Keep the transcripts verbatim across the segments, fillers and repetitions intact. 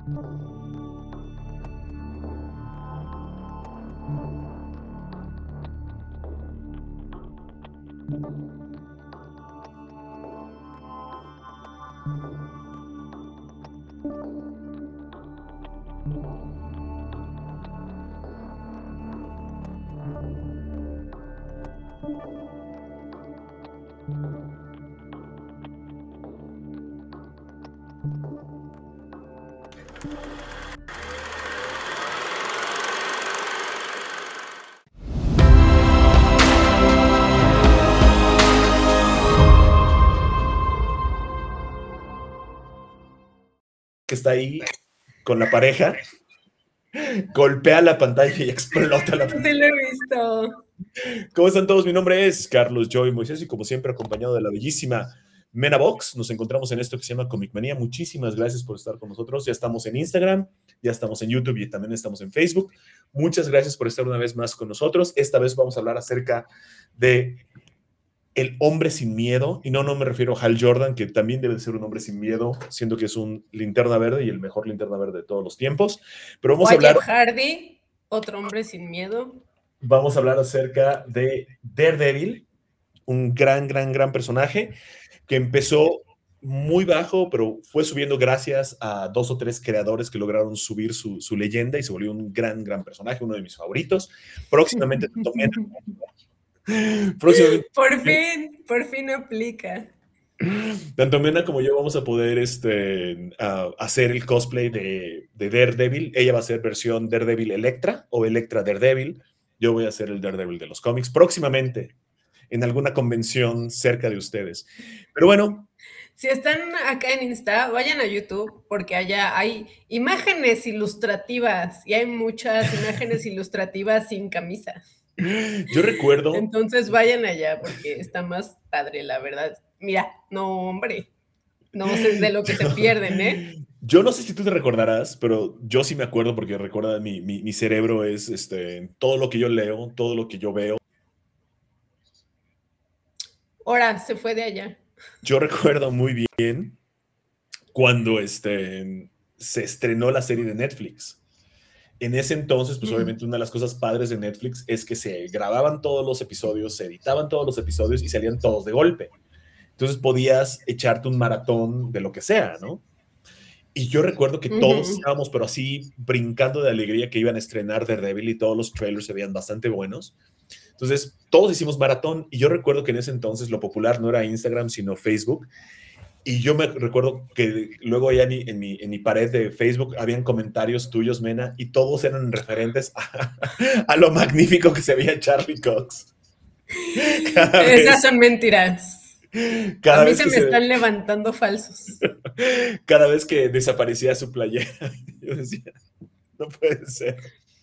Que está ahí con la pareja, golpea la pantalla y explota la pantalla. Sí lo he visto. ¿Cómo están todos? Mi nombre es Carlos Joy Moisés y como siempre acompañado de la bellísima Mena Box. Nos encontramos en esto que se llama Comic Manía. Muchísimas gracias por estar con nosotros. Ya estamos en Instagram, ya estamos en YouTube y también estamos en Facebook. Muchas gracias por estar una vez más con nosotros. Esta vez vamos a hablar acerca de El hombre sin miedo, y no, no me refiero a Hal Jordan, que también debe de ser un hombre sin miedo, siendo que es un linterna verde y el mejor linterna verde de todos los tiempos. Pero vamos Wyatt a hablar... Hardy, otro hombre sin miedo. Vamos a hablar acerca de Daredevil, un gran, gran, gran personaje que empezó muy bajo, pero fue subiendo gracias a dos o tres creadores que lograron subir su, su leyenda y se volvió un gran, gran personaje, uno de mis favoritos. Próximamente también... Próximamente, por fin, por fin aplica. Tanto Mena como yo vamos a poder este, uh, hacer el cosplay de, de Daredevil. Ella va a ser versión Daredevil Electra o Electra Daredevil. Yo voy a ser el Daredevil de los cómics próximamente en alguna convención cerca de ustedes. Pero bueno. Si están acá en Insta, vayan a YouTube porque allá hay imágenes ilustrativas y hay muchas imágenes ilustrativas sin camisa. Yo recuerdo... Entonces vayan allá porque está más padre, la verdad. Mira, no, hombre, no sé de lo que se pierden, ¿eh? Yo no sé si tú te recordarás, pero yo sí me acuerdo porque recuerda, mi, mi, mi cerebro es este, todo lo que yo leo, todo lo que yo veo. Ahora se fue de allá. Yo recuerdo muy bien cuando este, se estrenó la serie de Netflix. En ese entonces, pues mm. obviamente una de las cosas padres de Netflix es que se grababan todos los episodios, se editaban todos los episodios y salían todos de golpe. Entonces podías echarte un maratón de lo que sea, ¿no? Y yo recuerdo que uh-huh. todos estábamos, pero así, brincando de alegría que iban a estrenar Daredevil y todos los trailers se veían bastante buenos. Entonces, todos hicimos maratón y yo recuerdo que en ese entonces lo popular no era Instagram, sino Facebook. Y yo me recuerdo que luego allá en mi, en, mi, en mi pared de Facebook habían comentarios tuyos, Mena, y todos eran referentes a, a lo magnífico que se veía Charlie Cox. Cada Esas vez, son mentiras. Cada a mí vez se me se... están levantando falsos. Cada vez que desaparecía su playera, yo decía, no puede ser.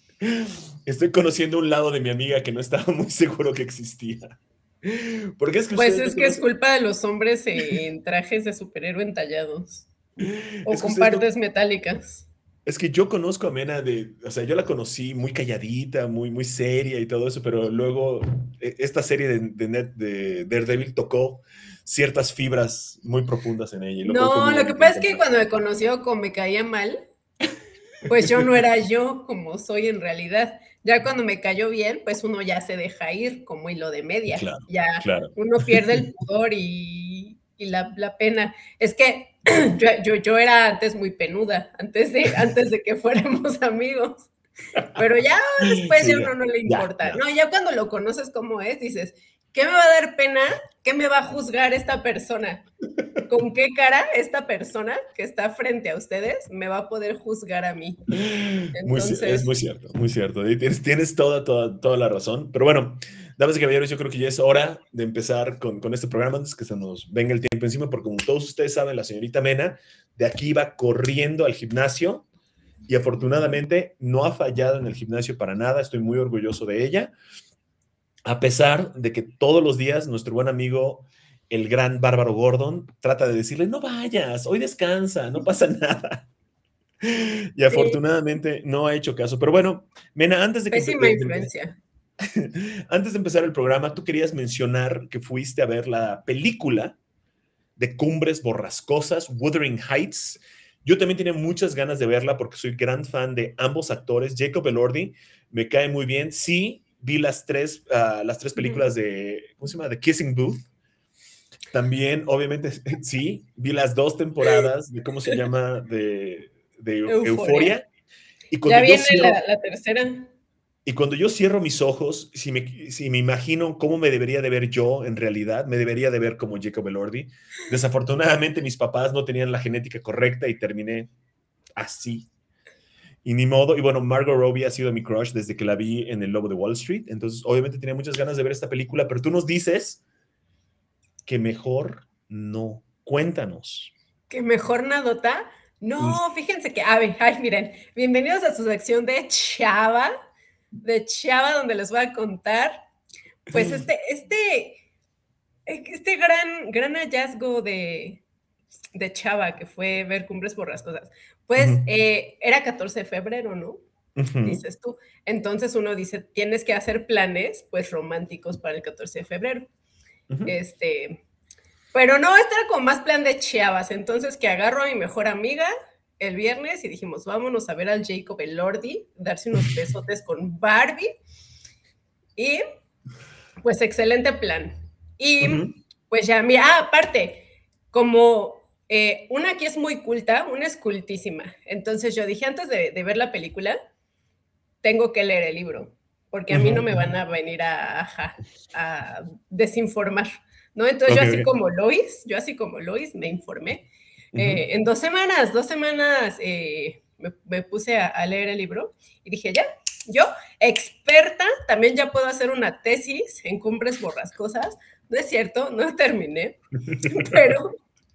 Estoy conociendo un lado de mi amiga que no estaba muy seguro que existía. Porque es que pues es que es culpa de los hombres en trajes de superhéroe entallados o es con partes no... metálicas. Es que yo conozco a Mena de, o sea, yo la conocí muy calladita, muy, muy seria y todo eso, pero luego esta serie de, de, de Daredevil tocó ciertas fibras muy profundas en ella. Y lo no, lo que pasa es que cuando me conoció como me caía mal, pues yo no era yo como soy en realidad. Ya cuando me cayó bien, pues uno ya se deja ir como hilo de media. Claro, ya claro. Uno pierde el pudor y, y la, la pena. Es que yo, yo, yo era antes muy penuda, antes de, antes de que fuéramos amigos. Pero ya después sí, ya uno no le importa. Ya, ya. No, ya cuando lo conoces como es, dices, ¿qué me va a dar pena? ¿Qué me va a juzgar esta persona? ¿Con qué cara esta persona que está frente a ustedes me va a poder juzgar a mí? Entonces... Muy, es muy cierto, muy cierto. Tienes, tienes toda, toda, toda la razón. Pero bueno, damas y caballeros, yo creo que ya es hora de empezar con, con este programa antes que se nos venga el tiempo encima, porque como todos ustedes saben, la señorita Mena de aquí va corriendo al gimnasio y afortunadamente no ha fallado en el gimnasio para nada. Estoy muy orgulloso de ella. A pesar de que todos los días nuestro buen amigo, el gran Bárbaro Gordon, trata de decirle, no vayas, hoy descansa, no pasa nada. Y afortunadamente no ha hecho caso. Pero bueno, Mena, antes de que... Pésima influencia. Antes de empezar el programa, tú querías mencionar que fuiste a ver la película de Cumbres Borrascosas, Wuthering Heights, Yo también tenía muchas ganas de verla porque soy gran fan de ambos actores. Jacob Elordi me cae muy bien. Sí, vi las tres, uh, las tres películas de, ¿cómo se llama? The Kissing Booth. También, obviamente, sí, vi las dos temporadas de, ¿cómo se llama? De, de Euforia. Euforia. Y ya viene cierro, la, la tercera. Y cuando yo cierro mis ojos, si me, si me imagino cómo me debería de ver yo en realidad, me debería de ver como Jacob Elordi. Desafortunadamente mis papás no tenían la genética correcta y terminé así. Y ni modo. Y bueno, Margot Robbie ha sido mi crush desde que la vi en El Lobo de Wall Street. Entonces, obviamente tenía muchas ganas de ver esta película, pero tú nos dices que mejor no. Cuéntanos. ¿Que mejor nadota? No, fíjense que, a ver, ay, miren, bienvenidos a su sección de Chava, de Chava, donde les voy a contar, pues, este, este, este gran, gran hallazgo de, de Chava, que fue ver Cumbres Borrascosas. Pues, uh-huh. eh, era catorce de febrero, ¿no? Uh-huh. Dices tú. Entonces uno dice, tienes que hacer planes, pues, románticos para el catorce de febrero. Uh-huh. Este... Pero no, este era como más plan de chavas, entonces que agarro a mi mejor amiga el viernes y dijimos, vámonos a ver al Jacob Elordi, darse unos besotes con Barbie, y pues excelente plan. Y uh-huh. pues ya, mira, ah, aparte, como eh, una aquí es muy culta, una es cultísima, entonces yo dije, antes de, de ver la película, tengo que leer el libro, porque a mí uh-huh. no me van a venir a, a, a desinformar. ¿No? Entonces okay, yo así okay. como Lois, yo así como Lois me informé. Uh-huh. Eh, en dos semanas, dos semanas eh, me, me puse a, a leer el libro y dije, ya, yo, experta, también ya puedo hacer una tesis en Cumbres Borrascosas. No es cierto, no terminé, pero,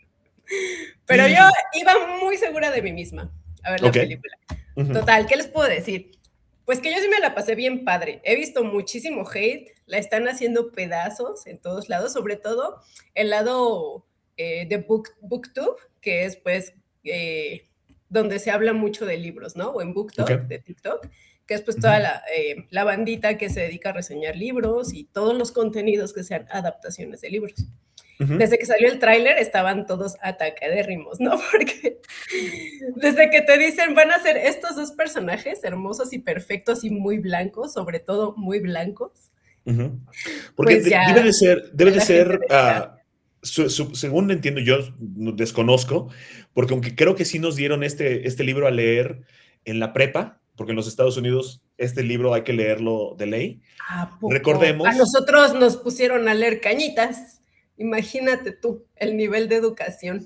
pero yo iba muy segura de mí misma a ver la okay. película. Uh-huh. Total, ¿qué les puedo decir? Pues que yo sí me la pasé bien padre. He visto muchísimo hate, la están haciendo pedazos en todos lados, sobre todo el lado eh, de book, BookTube, que es pues eh, donde se habla mucho de libros, ¿no? O en BookTok, okay. de TikTok, que es pues toda uh-huh. la, eh, la bandita que se dedica a reseñar libros y todos los contenidos que sean adaptaciones de libros. Uh-huh. Desde que salió el tráiler estaban todos atacadérrimos, ¿no? Porque desde que te dicen van a ser estos dos personajes hermosos y perfectos y muy blancos, sobre todo muy blancos. Uh-huh. Porque pues de, debe de ser, debe de ser uh, su, su, según entiendo yo, desconozco, porque aunque creo que sí nos dieron este, este libro a leer en la prepa, porque en los Estados Unidos este libro hay que leerlo de ley. ¿A poco? Recordemos. A nosotros nos pusieron a leer Cañitas. Imagínate tú el nivel de educación.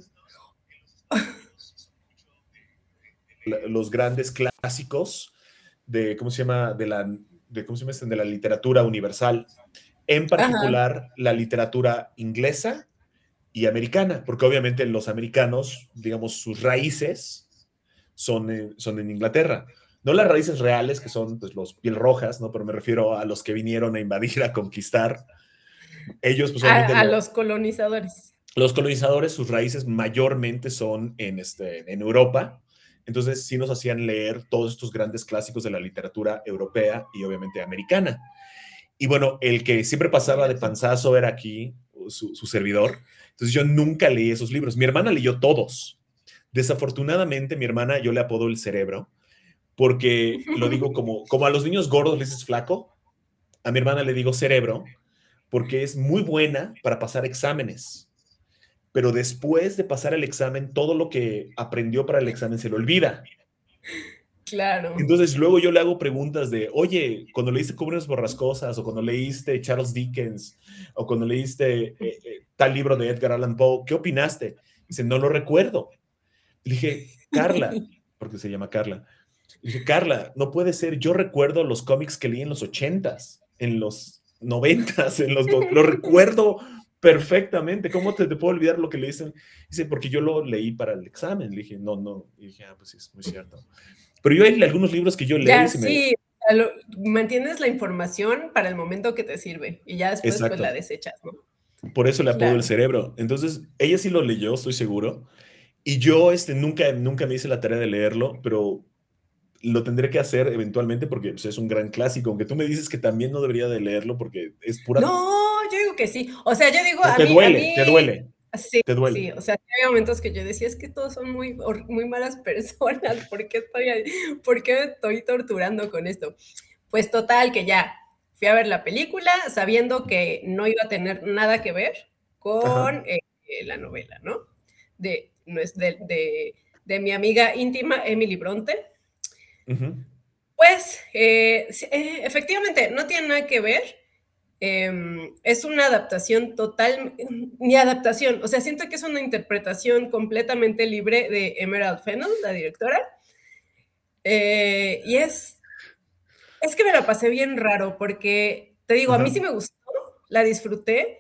Los grandes clásicos de, ¿cómo se llama? De la, de, ¿cómo se llama? De la literatura universal. En particular, ajá. la literatura inglesa y americana, porque obviamente los americanos, digamos, sus raíces son en, son en Inglaterra. No las raíces reales, que son pues, los piel rojas, ¿no? Pero me refiero a los que vinieron a invadir, a conquistar. Ellos, pues, a, a lo, los colonizadores. Los colonizadores, sus raíces mayormente son en, este, en Europa. Entonces, sí nos hacían leer todos estos grandes clásicos de la literatura europea y obviamente americana. Y bueno, el que siempre pasaba de panzazo era aquí su, su servidor. Entonces, yo nunca leí esos libros. Mi hermana leyó todos. Desafortunadamente, mi hermana, yo le apodo el cerebro, porque lo digo como, como a los niños gordos les dices flaco, a mi hermana le digo cerebro, porque es muy buena para pasar exámenes, pero después de pasar el examen, todo lo que aprendió para el examen se lo olvida. Claro. Entonces luego yo le hago preguntas de, oye, cuando leíste Cumbres Borrascosas, o cuando leíste Charles Dickens, o cuando leíste eh, eh, tal libro de Edgar Allan Poe, ¿qué opinaste? Dice, no lo recuerdo. Le dije, Carla, porque se llama Carla, le dije, Carla, no puede ser, yo recuerdo los cómics que leí en los ochentas, en los noventas, en los lo recuerdo perfectamente. ¿Cómo te, te puedo olvidar lo que le dicen? Dice, porque yo lo leí para el examen. Le dije, no, no. Y dije, ah, pues sí, es muy cierto. Pero yo hay algunos libros que yo leí. Ya, sí, me... lo, mantienes la información para el momento que te sirve y ya después pues, la desechas, ¿no? Por eso le apodo claro. el cerebro. Entonces, ella sí lo leyó, estoy seguro. Y yo este, nunca, nunca me hice la tarea de leerlo, pero lo tendré que hacer eventualmente porque pues, es un gran clásico, aunque tú me dices que también no debería de leerlo porque es pura... No, yo digo que sí. O sea, yo digo... A te, mí, duele, a mí... te duele, Sí, Te duele. sí, o sea, sí había momentos que yo decía: "Es que todos son muy hor muy malas personas, ¿por qué estoy ahí? ¿Por qué me estoy torturando con esto?". Pues total, que ya fui a ver la película sabiendo que no iba a tener nada que ver Ajá. con, eh, la novela, ¿no? De no es de de de mi amiga íntima, Emily Bronte. Ujú. Pues, eh, sí, eh, efectivamente, no tiene nada que ver, em, es una adaptación total ni adaptación, o sea, siento que es una interpretación completamente libre de Emerald Fennell, la directora. Eh, y es es que me la pasé bien raro, porque, te digo, a mí Ajá. sí me gustó, la disfruté,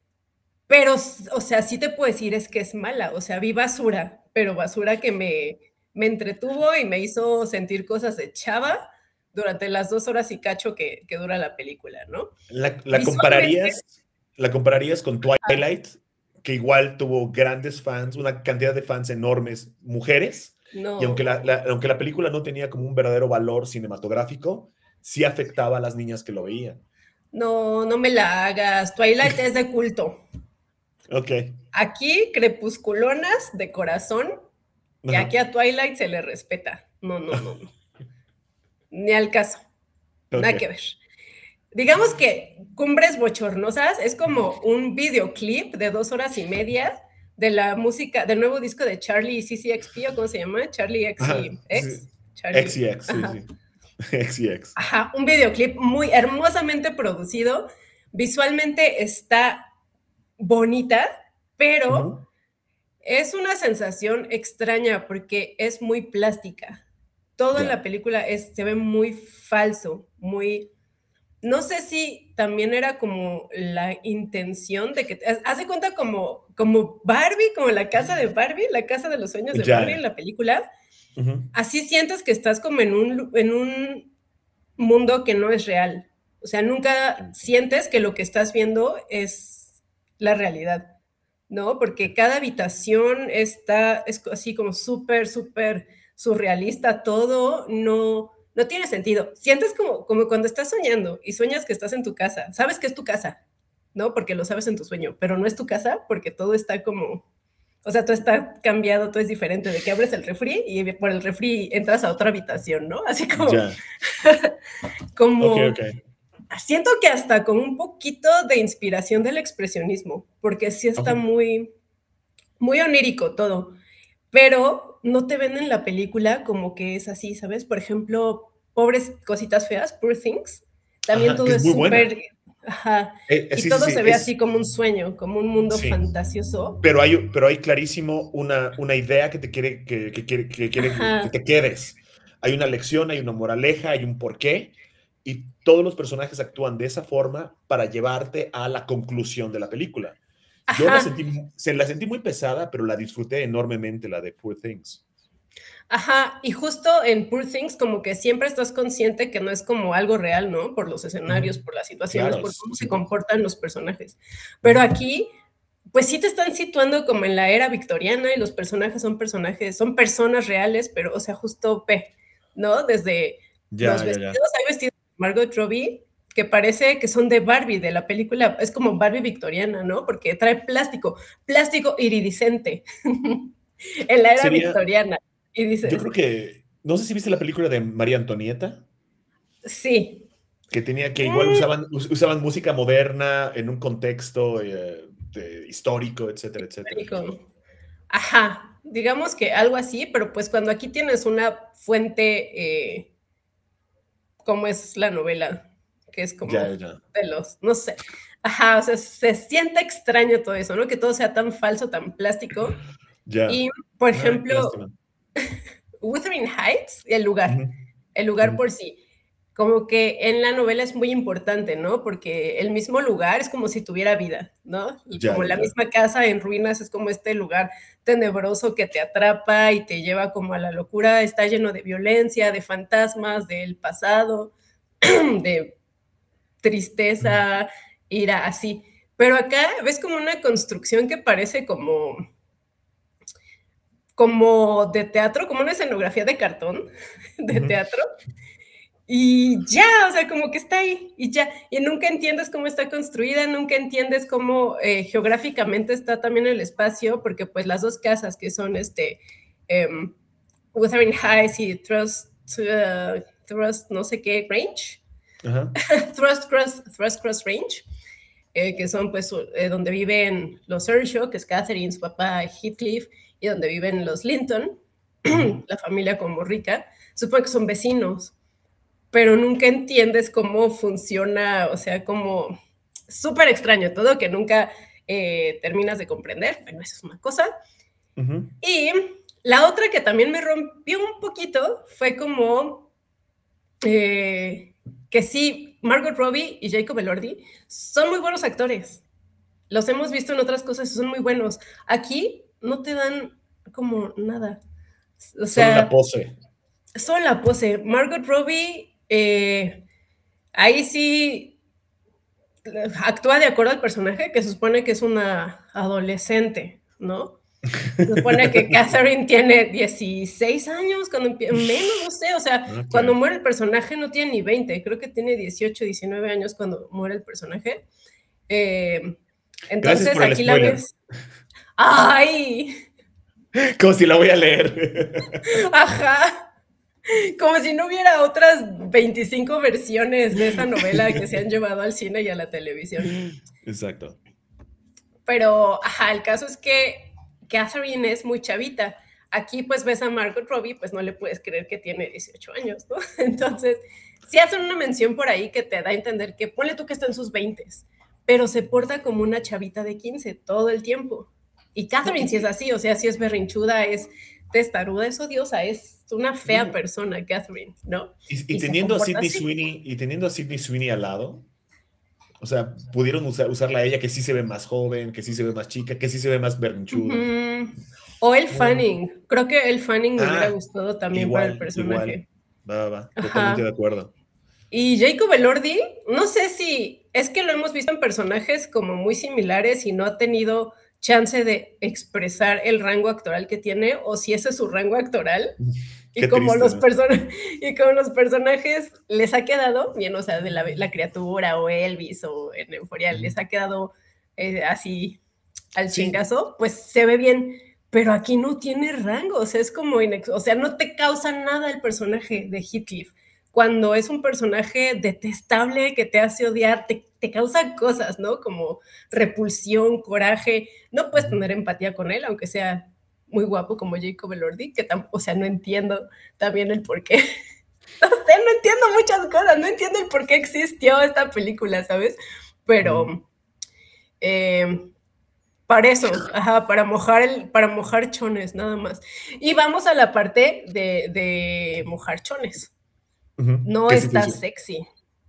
pero s o sea, sí te puedo decir, es que es mala, o sea, vi basura, pero basura que me me entretuvo y me hizo sentir cosas de chava durante las dos horas y cacho que que dura la película, ¿no? ¿La la Visualmente compararías la compararías con ajá. Twilight, que igual tuvo grandes fans, una cantidad de fans enormes, mujeres? Y aunque la No. la aunque la película no tenía como un verdadero valor cinematográfico, sí afectaba a las niñas que lo veían. No, no me la hagas, Twilight es de culto. Okey. Aquí, crepusculonas de corazón, y aquí Ajá. a Twilight se le respeta. No, no, no, no. Ni al caso, nada que Okey. ver. Digamos que Cumbres Bochornosas es como un videoclip de dos horas y media de la música del nuevo disco de Charli XCX, ¿o cómo se llama? Charli Ajá, sí. XCX, X Charli, y X, sí, ajá. sí. X y X. Ajá, un videoclip muy hermosamente producido, visualmente está bonita, pero Ujú. es una sensación extraña porque es muy plástica. Todo en Ya. la película es se ve muy falso, muy no sé si también era como la intención de que haz haz de cuenta como como Barbie, como la casa de Barbie, la casa de los sueños de Barbie Ya. en la película, Ujú. así sientes que estás como en un lu en un mundo que no es real. O sea, nunca sientes que lo que estás viendo es la realidad, ¿no? Porque cada habitación está es así como súper, súper surrealista todo, no no tiene sentido. Sientes como como cuando estás soñando y sueñas que estás en tu casa, sabes que es tu casa, ¿no? Porque lo sabes en tu sueño, pero no es tu casa porque todo está como o sea, todo está cambiado, todo es diferente, de que abres el refri y por el refri entras a otra habitación, ¿no? Así como Ya. Okey, como okey. siento que hasta con un poquito de inspiración del expresionismo, porque sí está Okey. muy muy onírico todo, pero no te venden la película como que es así, ¿sabes? Por ejemplo, Pobres cositas feas, Poor Things, también Ajá, que todo es es muy buena. súper ajá, Eh, eh, y sí, sí, todo sí, se ve es así como un sueño, como un mundo sí, fantasioso. pero hay u pero hay clarísimo una una idea que te quiere que que quiere que quiere que Ajá. te quedes. Hay una lección, hay una moraleja, hay un porqué, y todos los personajes actúan de esa forma para llevarte a la conclusión de la película. Yo la Ajá. sentí mu se la sentí muy pesada, pero la disfruté enormemente, la de Poor Things. Ajá, y justo en Poor Things como que siempre estás consciente que no es como algo real, ¿no? Por los Ujú. escenarios, por las situaciones, Claro, por es cómo es se impo comportan los personajes. Pero Ujú. aquí, pues sí te están situando como en la era victoriana y los personajes son personajes son personas reales, pero, o sea, justo ve, ¿no? Desde los Ya, ya, ya. vestidos, hay vestidos de Margot Robbie que parece que son de Barbie, de la película, es como Barbie victoriana, ¿no? Porque trae plástico, plástico iridiscente en la era Sería victoriana. Y yo dices creo que no sé si viste la película de María Antonieta. Sí. Que tenía que igual Mm. usaban us usaban música moderna en un contexto, eh, de histórico, etcétera, etcétera. Histórico. Ajá, digamos que algo así, pero, pues, cuando aquí tienes una fuente, eh como es la novela, que es Ya, como ya, ya. de los no sé. Ajá, o sea, se siente extraño todo eso, ¿no? Que todo sea tan falso, tan plástico. Ya. Y, por Ay, qué ejemplo, lástima. Wuthering Heights, el lugar, Ujú. el lugar Ujú. por sí, como que en la novela es muy importante, ¿no? Porque el mismo lugar es como si tuviera vida, ¿no? Y Ya, como ya, la ya. misma casa en ruinas es como este lugar tenebroso que te atrapa y te lleva como a la locura, está lleno de violencia, de fantasmas, del pasado, de Ujú. tristeza, ira, así. Pero acá ves como una construcción que parece como como de teatro, como una escenografía de cartón de Ujú. teatro, Y ya, o sea, como que está ahí y ya. Y nunca entiendes cómo está construida, nunca entiendes cómo eh, geográficamente está también el espacio, porque pues las dos casas que son este um, Wuthering Heights y Trust, uh, Trust no sé qué Range, Ajá. Thrust Cross, Thrust Cross Range, eh, que son pues eh, donde viven los Earnshaw, que es Catherine, su papá Heathcliff, y donde viven los Linton, la familia como rica, supongo que son vecinos, pero nunca entiendes cómo funciona, o sea, como súper extraño todo, que nunca eh, terminas de comprender. Bueno, eso es una cosa. Uh-huh. Y la otra que también me rompió un poquito fue como eh, que sí, Margot Robbie y Jacob Elordi son muy buenos actores. Los hemos visto en otras cosas y son muy buenos. Aquí no te dan como nada. O sea, solo la pose. Solo la pose. Margot Robbie, eh, ahí sí actúa de acuerdo al personaje, que se supone que es una adolescente, ¿no? Se supone que Catherine tiene dieciséis años, cuando menos, no sé, o sea, okay. Cuando muere el personaje no tiene ni veinte, creo que tiene dieciocho, diecinueve años cuando muere el personaje. Eh, entonces por el aquí spoiler. La ves. ¡Ay! Como si la voy a leer. Ajá. Como si no hubiera otras veinticinco versiones de esa novela que se han llevado al cine y a la televisión. Exacto. Pero, ajá, el caso es que Catherine es muy chavita. Aquí, pues, ves a Margot Robbie, pues no le puedes creer que tiene dieciocho años, ¿no? Entonces, sí hacen una mención por ahí que te da a entender que, ponle tú que está en sus veintes, pero se porta como una chavita de quince todo el tiempo. Y Catherine sí es así, o sea, sí es berrinchuda, es testaruda, es odiosa, es una fea persona, Catherine, ¿no? Y, y, y teniendo a Sydney así. Sweeney, y teniendo a Sydney Sweeney al lado, o sea, pudieron usar, usarla a ella, que sí se ve más joven, que sí se ve más chica, que sí se ve más berrinchuda. Uh-huh. O el Fanning, uh-huh. Creo que el Fanning me ah, hubiera gustado también igual, para el personaje. Igual. Va, va, totalmente de acuerdo. Y Jacob Elordi, no sé si es que lo hemos visto en personajes como muy similares y no ha tenido chance de expresar el rango actoral que tiene, o si ese es su rango actoral. Y como, triste, los ¿no? person- y como los personajes les ha quedado bien, o sea, de la, la criatura o Elvis o en Euphoria, mm. les ha quedado eh, así al sí. chingazo, pues se ve bien, pero aquí no tiene rango, o sea, es como, inex- o sea, no te causa nada el personaje de Heathcliff. Cuando es un personaje detestable que te hace odiar, te, te causa cosas, ¿no? Como repulsión, coraje, no puedes tener empatía con él, aunque sea muy guapo como Jacob Elordi, que tampoco, o sea, no entiendo también el por qué. No sé, no entiendo muchas cosas, no entiendo el por qué existió esta película, ¿sabes? Pero mm. eh, para eso, ajá, para mojar, el, para mojar chones, nada más. Y vamos a la parte de, de mojar chones. Uh-huh. No está sexy.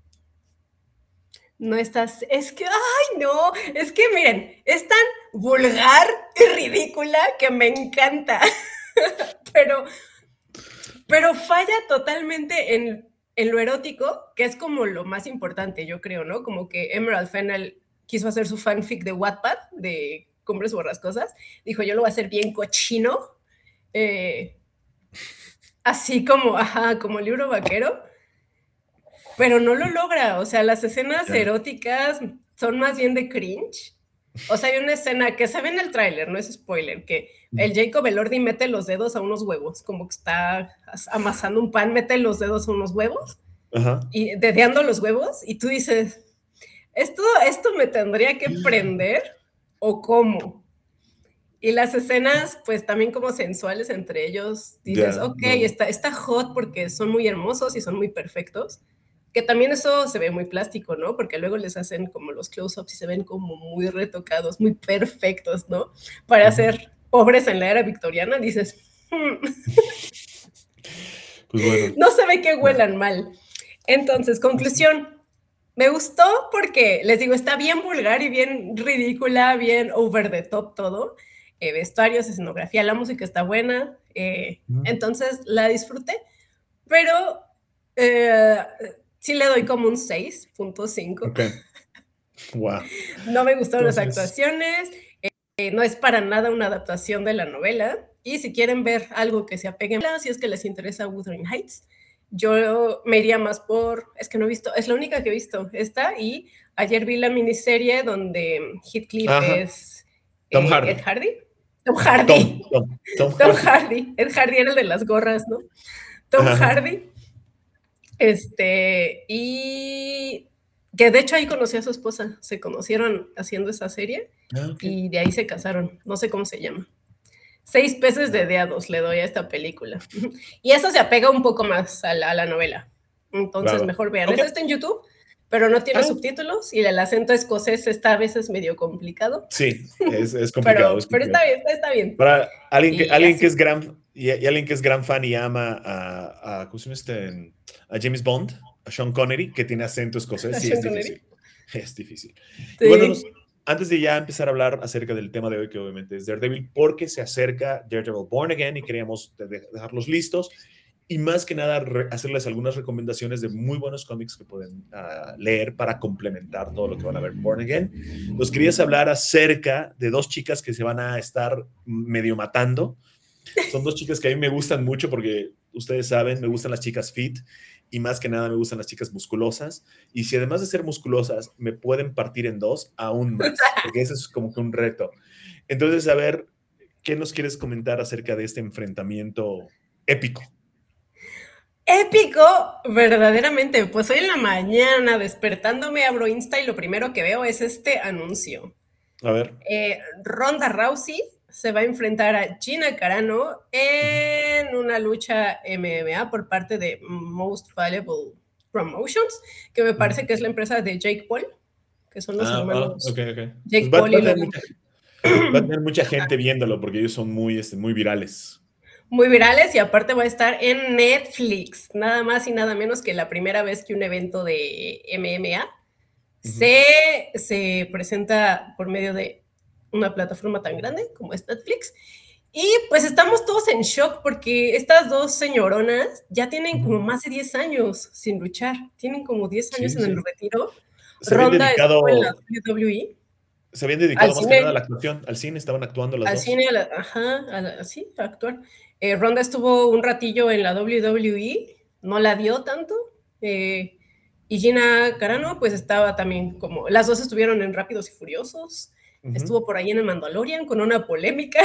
No estás, es que, ay, no, es que miren, es tan vulgar y ridícula que me encanta, pero, pero falla totalmente en, en lo erótico, que es como lo más importante, yo creo, ¿no? Como que Emerald Fennell quiso hacer su fanfic de Wattpad, de Cumbres Borrascosas, dijo, yo lo voy a hacer bien cochino, eh, así como, ajá, como libro vaquero, pero no lo logra, o sea, las escenas yeah. eróticas son más bien de cringe. O sea, hay una escena que se ve en el tráiler, no es spoiler, que el Jacob Elordi mete los dedos a unos huevos, como que está amasando un pan, mete los dedos a unos huevos, uh-huh. y dedeando los huevos, y tú dices, ¿esto, esto me tendría que prender o cómo? Y las escenas, pues también como sensuales entre ellos, dices, yeah, ok, no. está, está hot porque son muy hermosos y son muy perfectos, que también eso se ve muy plástico, ¿no? Porque luego les hacen como los close-ups y se ven como muy retocados, muy perfectos, ¿no? Para uh-huh. ser pobres en la era victoriana, dices, hmm. Pues bueno. No se ve que huelan mal. Entonces, conclusión, me gustó porque, les digo, está bien vulgar y bien ridícula, bien over the top todo. Eh, vestuarios, escenografía, la música está buena. Eh, uh-huh. Entonces, la disfruté, pero... Eh, sí le doy como un seis punto cinco. Okay. Wow. No me gustaron Entonces... las actuaciones, eh, no es para nada una adaptación de la novela, y si quieren ver algo que se apegue a si es que les interesa Wuthering Heights, yo me iría más por, es que no he visto, es la única que he visto, esta, y ayer vi la miniserie donde Heathcliff Ajá. es Tom eh, Hardy. Ed Hardy. Tom Hardy. Tom, Tom, Tom Tom Hardy. Hardy. Ed Hardy era el de las gorras, ¿no? Tom Ajá. Hardy. Este, y que de hecho ahí conocí a su esposa, se conocieron haciendo esa serie Ah, okay. y de ahí se casaron, no sé cómo se llama. Seis peces de dedos le doy a esta película. Y eso se apega un poco más a la, a la novela. Entonces, Bravo. mejor vean. Okay. Eso está en YouTube, pero no tiene Ah. subtítulos y el acento escocés está a veces medio complicado. Sí, es, es complicado. pero, es complicado. pero está bien, está, está bien. Para alguien que, alguien así. que es gran y, y alguien que es gran fan y ama a, a, ¿cómo se llama este? A James Bond, a Sean Connery, que tiene acento escocés, sí es difícil. Es difícil. Sí. Y bueno, nos, antes de ya empezar a hablar acerca del tema de hoy, que obviamente es Daredevil, porque se acerca Daredevil Born Again y queríamos dejarlos listos. Y más que nada, hacerles algunas recomendaciones de muy buenos cómics que pueden uh, leer para complementar todo lo que van a ver Born Again. Nos querías hablar acerca de dos chicas que se van a estar medio matando. Son dos chicas que a mí me gustan mucho porque ustedes saben, me gustan las chicas fit y más que nada me gustan las chicas musculosas. Y si además de ser musculosas me pueden partir en dos, aún más, porque ese es como que un reto. Entonces, a ver, ¿qué nos quieres comentar acerca de este enfrentamiento épico? Épico, verdaderamente. Pues hoy en la mañana, despertándome, abro Insta y lo primero que veo es este anuncio. A ver. Eh, Ronda Rousey se va a enfrentar a Gina Carano en una lucha M M A por parte de Most Valuable Promotions, que me parece uh-huh. que es la empresa de Jake Paul, que son los ah, hermanos ah, okay, okay. Jake pues va, Paul va, y a mucha, va a tener mucha gente viéndolo porque ellos son muy, este, muy virales. Muy virales y aparte va a estar en Netflix, nada más y nada menos que la primera vez que un evento de M M A uh-huh. se, se presenta por medio de una plataforma tan grande como es Netflix. Y pues estamos todos en shock porque estas dos señoronas ya tienen como más de diez años sin luchar, tienen como diez años sí, en sí. el retiro. Se habían Ronda dedicado, en la W W E. Se habían dedicado más cine, que nada a la actuación, al cine, estaban actuando las al dos. Cine, a la, ajá, a la, sí, a actuar. Eh, Ronda estuvo un ratillo en la W W E, no la dio tanto. Eh, y Gina Carano, pues estaba también como, las dos estuvieron en Rápidos y Furiosos. Uh-huh. Estuvo por ahí en el Mandalorian con una polémica.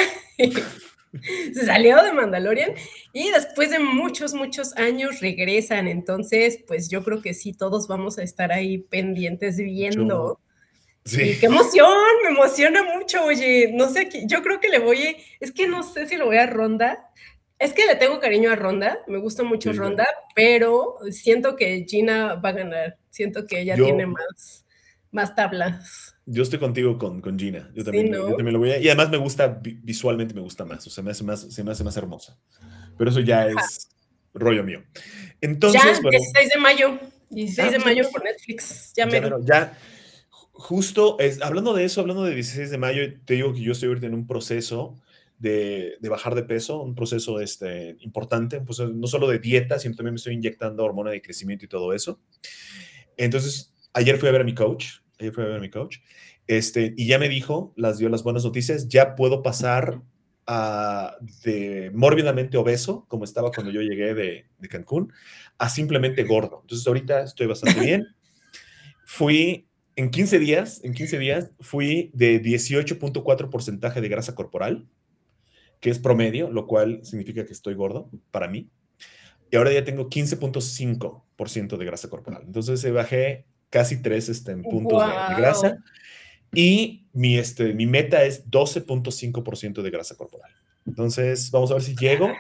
Se salió de Mandalorian y después de muchos, muchos años regresan. Entonces, pues yo creo que sí, todos vamos a estar ahí pendientes viendo. Sí. Y qué emoción, me emociona mucho, oye, no sé, yo creo que le voy, es que no sé si lo voy a Ronda, es que le tengo cariño a Ronda, me gusta mucho sí, Ronda, sí. pero siento que Gina va a ganar, siento que ella yo, tiene más, más tablas. Yo estoy contigo con, con Gina, yo también, sí, ¿no? yo también lo voy a, y además me gusta, visualmente me gusta más, o sea, me hace más, se me hace más hermosa, pero eso ya es Ajá. rollo mío. Entonces, ya, bueno, dieciséis de mayo, dieciséis ah, de mayo por Netflix, ya, ya mero. Ya, justo, es, hablando de eso, hablando de dieciséis de mayo, te digo que yo estoy ahorita en un proceso de, de bajar de peso, un proceso este, importante, un proceso no solo de dieta, sino también me estoy inyectando hormona de crecimiento y todo eso. Entonces, ayer fui a ver a mi coach, ayer fui a ver a mi coach, este, y ya me dijo, las dio las buenas noticias, ya puedo pasar a, de mórbidamente obeso, como estaba cuando yo llegué de, de Cancún, a simplemente gordo. Entonces, ahorita estoy bastante bien. Fui... En quince días, en quince días fui de dieciocho punto cuatro por ciento de grasa corporal, que es promedio, lo cual significa que estoy gordo para mí. Y ahora ya tengo quince punto cinco por ciento de grasa corporal. Entonces bajé casi tres este, puntos wow. de, de grasa. Y mi, este, mi meta es doce punto cinco por ciento de grasa corporal. Entonces vamos a ver si llego.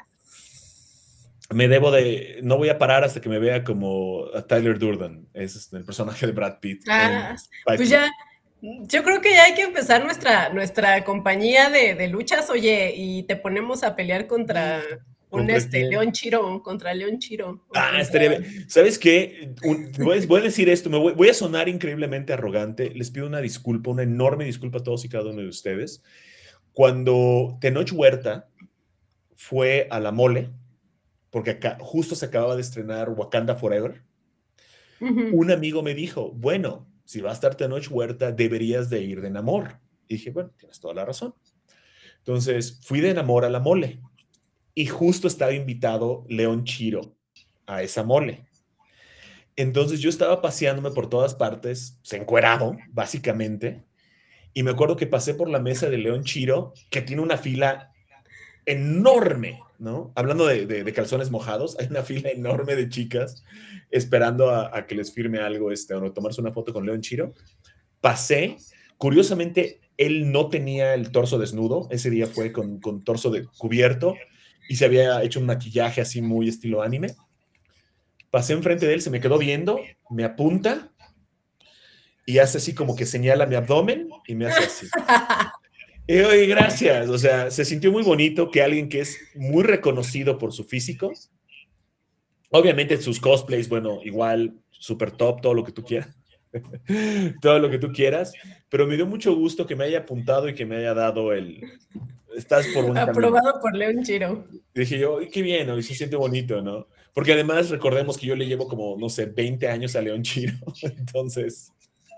Me debo de, no voy a parar hasta que me vea como a Tyler Durden, es el personaje de Brad Pitt. Ah, pues ya, yo creo que ya hay que empezar nuestra, nuestra compañía de, de luchas, oye, y te ponemos a pelear contra un ¿Contra este, León Chiro, contra León Chiro. Ah, contra... estaría bien. ¿Sabes qué? Un, voy, voy a decir esto, me voy, voy a sonar increíblemente arrogante, les pido una disculpa, una enorme disculpa a todos y cada uno de ustedes. Cuando Tenoch Huerta fue a la mole, porque acá justo se acababa de estrenar Wakanda Forever, uh-huh. un amigo me dijo, bueno, si va a estar Tenoch Huerta, deberías de ir de Namor. Y dije, bueno, tienes toda la razón. Entonces, fui de Namor a la mole, y justo estaba invitado León Chiro a esa mole. Entonces yo estaba paseándome por todas partes, encuerado, básicamente, y me acuerdo que pasé por la mesa de León Chiro, que tiene una fila enorme, ¿no? Hablando de, de, de calzones mojados, hay una fila enorme de chicas esperando a, a que les firme algo, este, o tomarse una foto con León Chiro. Pasé, curiosamente, él no tenía el torso desnudo, ese día fue con, con torso de, cubierto, y se había hecho un maquillaje así muy estilo anime. Pasé enfrente de él, se me quedó viendo, me apunta y hace así como que señala mi abdomen y me hace así. Y oye, gracias. O sea, se sintió muy bonito que alguien que es muy reconocido por su físico, obviamente sus cosplays, bueno, igual, super top, todo lo que tú quieras, todo lo que tú quieras, pero me dio mucho gusto que me haya apuntado y que me haya dado el... Estás por un aprobado camino. Por León Chiro. Dije yo, qué bien, ¿no? Y se siente bonito, ¿no? Porque además recordemos que yo le llevo como, no sé, veinte años a León Chiro, entonces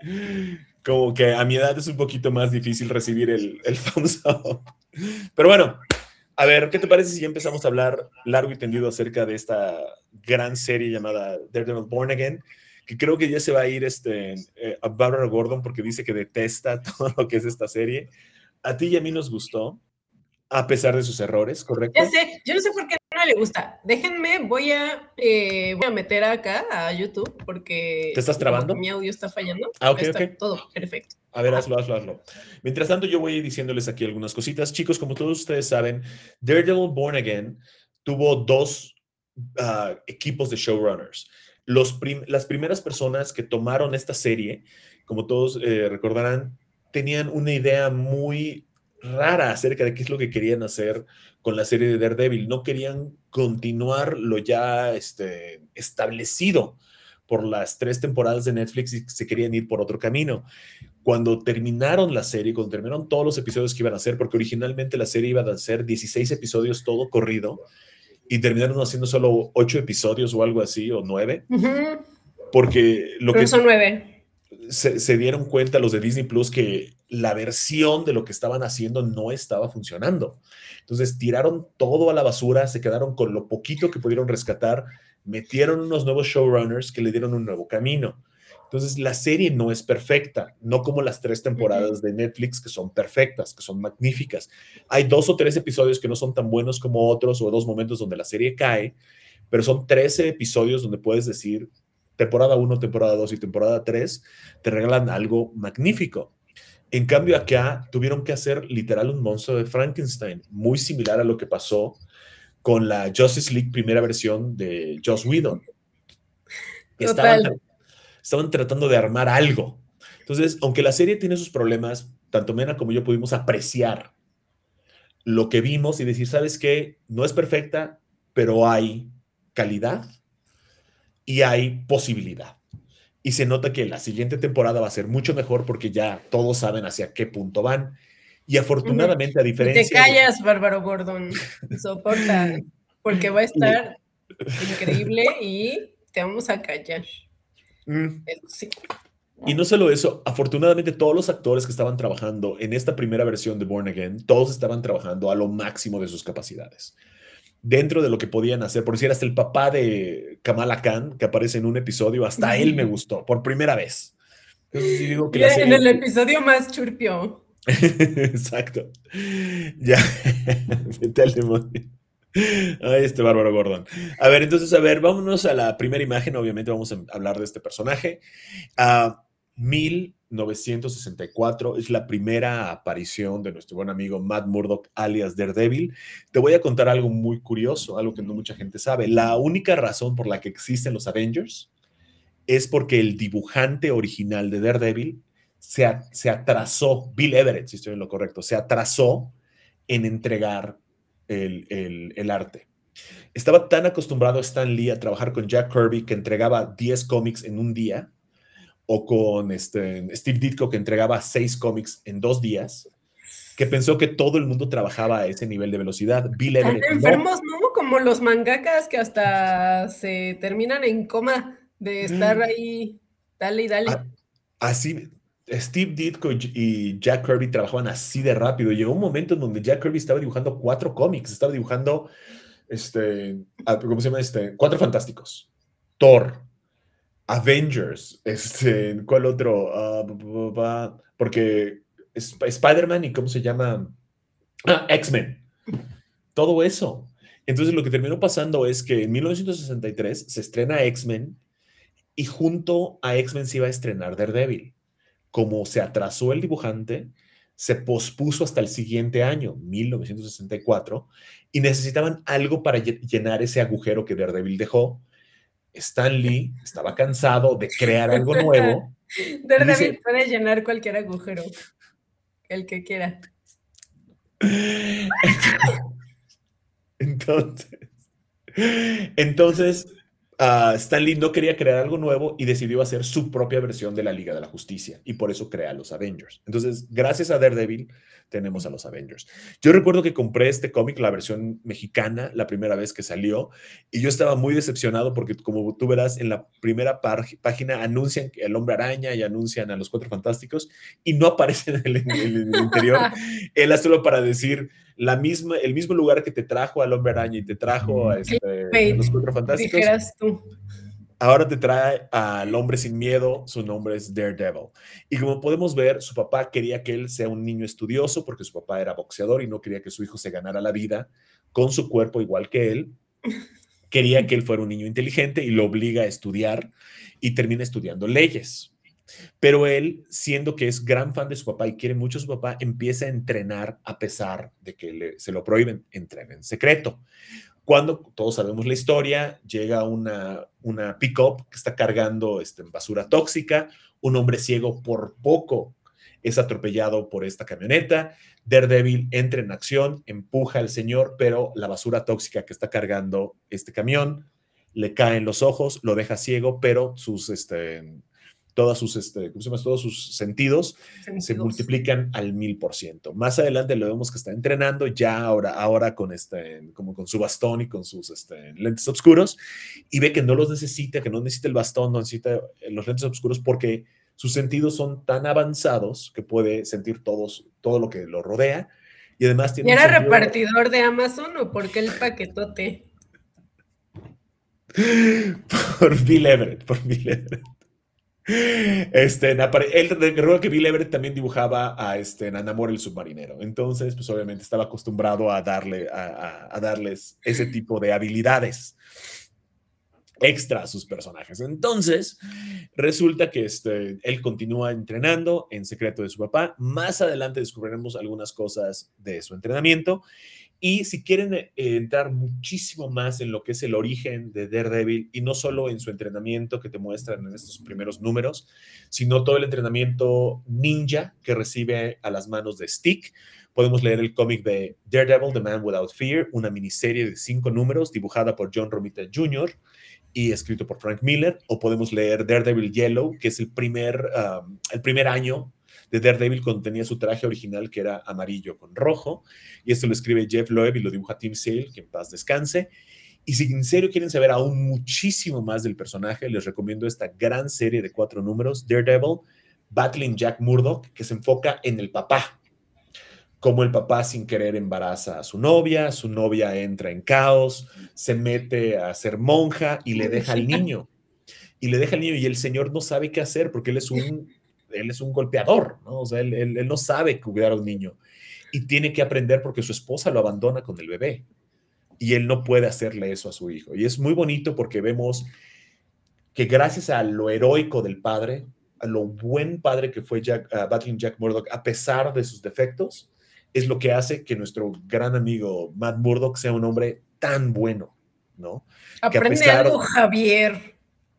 como que a mi edad es un poquito más difícil recibir el, el thumbs up. Pero bueno, a ver, ¿qué te parece si ya empezamos a hablar largo y tendido acerca de esta gran serie llamada Daredevil Born Again? Que creo que ya se va a ir este, eh, a Barbara Gordon porque dice que detesta todo lo que es esta serie. A ti y a mí nos gustó, a pesar de sus errores, ¿correcto? Ya sé, yo no sé por qué no le gusta. Déjenme, voy a, eh, voy a meter acá a YouTube porque... ¿Te estás trabando? Mi audio está fallando. Ah, ok, está ok. todo perfecto. A ver, hazlo, hazlo, hazlo. Mientras tanto, yo voy diciéndoles aquí algunas cositas. Chicos, como todos ustedes saben, Daredevil Born Again tuvo dos uh, equipos de showrunners. Los prim las primeras personas que tomaron esta serie, como todos eh, recordarán, tenían una idea muy rara acerca de qué es lo que querían hacer con la serie de Daredevil. No querían continuar lo ya este, establecido por las tres temporadas de Netflix y se querían ir por otro camino. Cuando terminaron la serie, cuando terminaron todos los episodios que iban a hacer, porque originalmente la serie iba a ser dieciséis episodios todo corrido, y terminaron haciendo solo ocho episodios o algo así, o nueve, uh-huh. porque lo Pero que son nueve. Se, se dieron cuenta los de Disney Plus que la versión de lo que estaban haciendo no estaba funcionando. Entonces tiraron todo a la basura, se quedaron con lo poquito que pudieron rescatar, metieron unos nuevos showrunners que le dieron un nuevo camino. Entonces la serie no es perfecta, no como las tres temporadas de Netflix que son perfectas, que son magníficas. Hay dos o tres episodios que no son tan buenos como otros, o dos momentos donde la serie cae, pero son trece episodios donde puedes decir temporada uno, temporada dos y temporada tres te regalan algo magnífico. En cambio acá tuvieron que hacer literal un monstruo de Frankenstein, muy similar a lo que pasó con la Justice League primera versión de Joss Whedon. Estaban, estaban tratando de armar algo. Entonces, aunque la serie tiene sus problemas, tanto Mena como yo pudimos apreciar lo que vimos y decir, ¿sabes qué? No es perfecta, pero hay calidad y hay posibilidad. Y se nota que la siguiente temporada va a ser mucho mejor porque ya todos saben hacia qué punto van. Y afortunadamente, uh-huh. a diferencia... Y te callas, de... Bárbaro Gordon. Soporta, porque va a estar increíble y te vamos a callar. Mm. Sí. Y no solo eso, afortunadamente todos los actores que estaban trabajando en esta primera versión de Born Again, todos estaban trabajando a lo máximo de sus capacidades. Dentro de lo que podían hacer, por decir, hasta el papá de Kamala Khan, que aparece en un episodio, hasta él me gustó, por primera vez. Entonces, sí digo que la serie... En el episodio más churpio. Exacto. Ya, vete al demonio. Ay, este Bárbaro Gordon. A ver, entonces, a ver, vámonos a la primera imagen. Obviamente vamos a hablar de este personaje. Uh, mil novecientos sesenta y cuatro es la primera aparición de nuestro buen amigo Matt Murdock, alias Daredevil. Te voy a contar algo muy curioso, algo que no mucha gente sabe. La única razón por la que existen los Avengers es porque el dibujante original de Daredevil se, a, se atrasó, Bill Everett, si estoy en lo correcto, se atrasó en entregar el, el, el arte. Estaba tan acostumbrado Stan Lee a trabajar con Jack Kirby que entregaba diez cómics en un día, o con este, Steve Ditko que entregaba seis cómics en dos días, que pensó que todo el mundo trabajaba a ese nivel de velocidad. Bill Everett, Están enfermos, ¿no? ¿no? Como los mangakas que hasta se terminan en coma de estar ahí, dale y dale. A, así, Steve Ditko y Jack Kirby trabajaban así de rápido. Llegó un momento en donde Jack Kirby estaba dibujando cuatro cómics, estaba dibujando este, ¿cómo se llama? Este, Cuatro Fantásticos, Thor, Avengers, este, ¿cuál otro? Uh, porque Sp Spider-Man y ¿cómo se llama? Ah, X-Men, todo eso. Entonces lo que terminó pasando es que en mil novecientos sesenta y tres se estrena X-Men y junto a X-Men se iba a estrenar Daredevil. Como se atrasó el dibujante, se pospuso hasta el siguiente año, mil novecientos sesenta y cuatro, y necesitaban algo para llenar ese agujero que Daredevil dejó. Stan Lee estaba cansado de crear algo nuevo. Daredevil dice, puede llenar cualquier agujero, el que quiera. Entonces, entonces uh, Stan Lee no quería crear algo nuevo y decidió hacer su propia versión de la Liga de la Justicia y por eso crea los Avengers. Entonces, gracias a Daredevil tenemos a los Avengers. Yo recuerdo que compré este cómic, la versión mexicana, la primera vez que salió, y yo estaba muy decepcionado porque, como tú verás, en la primera página anuncian el Hombre Araña y anuncian a los Cuatro Fantásticos y no aparecen en el, en el interior. Él es solo para decir la misma, el mismo lugar que te trajo al Hombre Araña y te trajo a, este, a los Cuatro Fantásticos. Dijeras tú. Ahora te trae al Hombre Sin Miedo, su nombre es Daredevil. Y como podemos ver, su papá quería que él sea un niño estudioso porque su papá era boxeador y no quería que su hijo se ganara la vida con su cuerpo igual que él. Quería que él fuera un niño inteligente y lo obliga a estudiar y termina estudiando leyes. Pero él, siendo que es gran fan de su papá y quiere mucho a su papá, empieza a entrenar a pesar de que le, se lo prohíben, entrena en secreto. Cuando todos sabemos la historia, llega una, una pick-up que está cargando este, basura tóxica, un hombre ciego por poco es atropellado por esta camioneta, Daredevil entra en acción, empuja al señor, pero la basura tóxica que está cargando este camión le cae en los ojos, lo deja ciego, pero sus... Este, todas sus, este, ¿cómo se llama? Todos sus sentidos, sentidos se multiplican al mil por ciento. Más adelante lo vemos que está entrenando ya ahora, ahora con, este, como con su bastón y con sus este, lentes oscuros y ve que no los necesita, que no necesita el bastón, no necesita los lentes oscuros porque sus sentidos son tan avanzados que puede sentir todos, todo lo que lo rodea y además tiene ¿Y era un sentido... repartidor de Amazon o por qué el paquetote? por Bill Everett, por Bill Everett. Este, él recuerdo que Bill Everett también dibujaba a, este, a Namor el submarinero, entonces pues obviamente estaba acostumbrado a, darle, a, a, a darles ese tipo de habilidades extra a sus personajes. Entonces resulta que este, él continúa entrenando en secreto de su papá. Más adelante descubriremos algunas cosas de su entrenamiento. Y si quieren eh, entrar muchísimo más en lo que es el origen de Daredevil y no solo en su entrenamiento que te muestran en estos primeros números, sino todo el entrenamiento ninja que recibe a las manos de Stick, podemos leer el cómic de Daredevil, The Man Without Fear, una miniserie de cinco números dibujada por John Romita junior y escrito por Frank Miller, o podemos leer Daredevil Yellow, que es el primer, um, el primer año de Daredevil cuando tenía su traje original que era amarillo con rojo, y esto lo escribe Jeff Loeb y lo dibuja Tim Sale, que en paz descanse. Y si en serio quieren saber aún muchísimo más del personaje, les recomiendo esta gran serie de cuatro números, Daredevil, Battling Jack Murdock, que se enfoca en el papá, cómo el papá sin querer embaraza a su novia, su novia entra en caos, se mete a ser monja y le deja al niño, y le deja al niño y el señor no sabe qué hacer porque él es un él es un golpeador, ¿no? O sea, él, él, él no sabe cuidar a un niño y tiene que aprender porque su esposa lo abandona con el bebé y él no puede hacerle eso a su hijo. Y es muy bonito porque vemos que gracias a lo heroico del padre, a lo buen padre que fue Jack, uh, Battling Jack Murdock, a pesar de sus defectos, es lo que hace que nuestro gran amigo Matt Murdock sea un hombre tan bueno, ¿no? Aprende que a pesar... algo, Javier.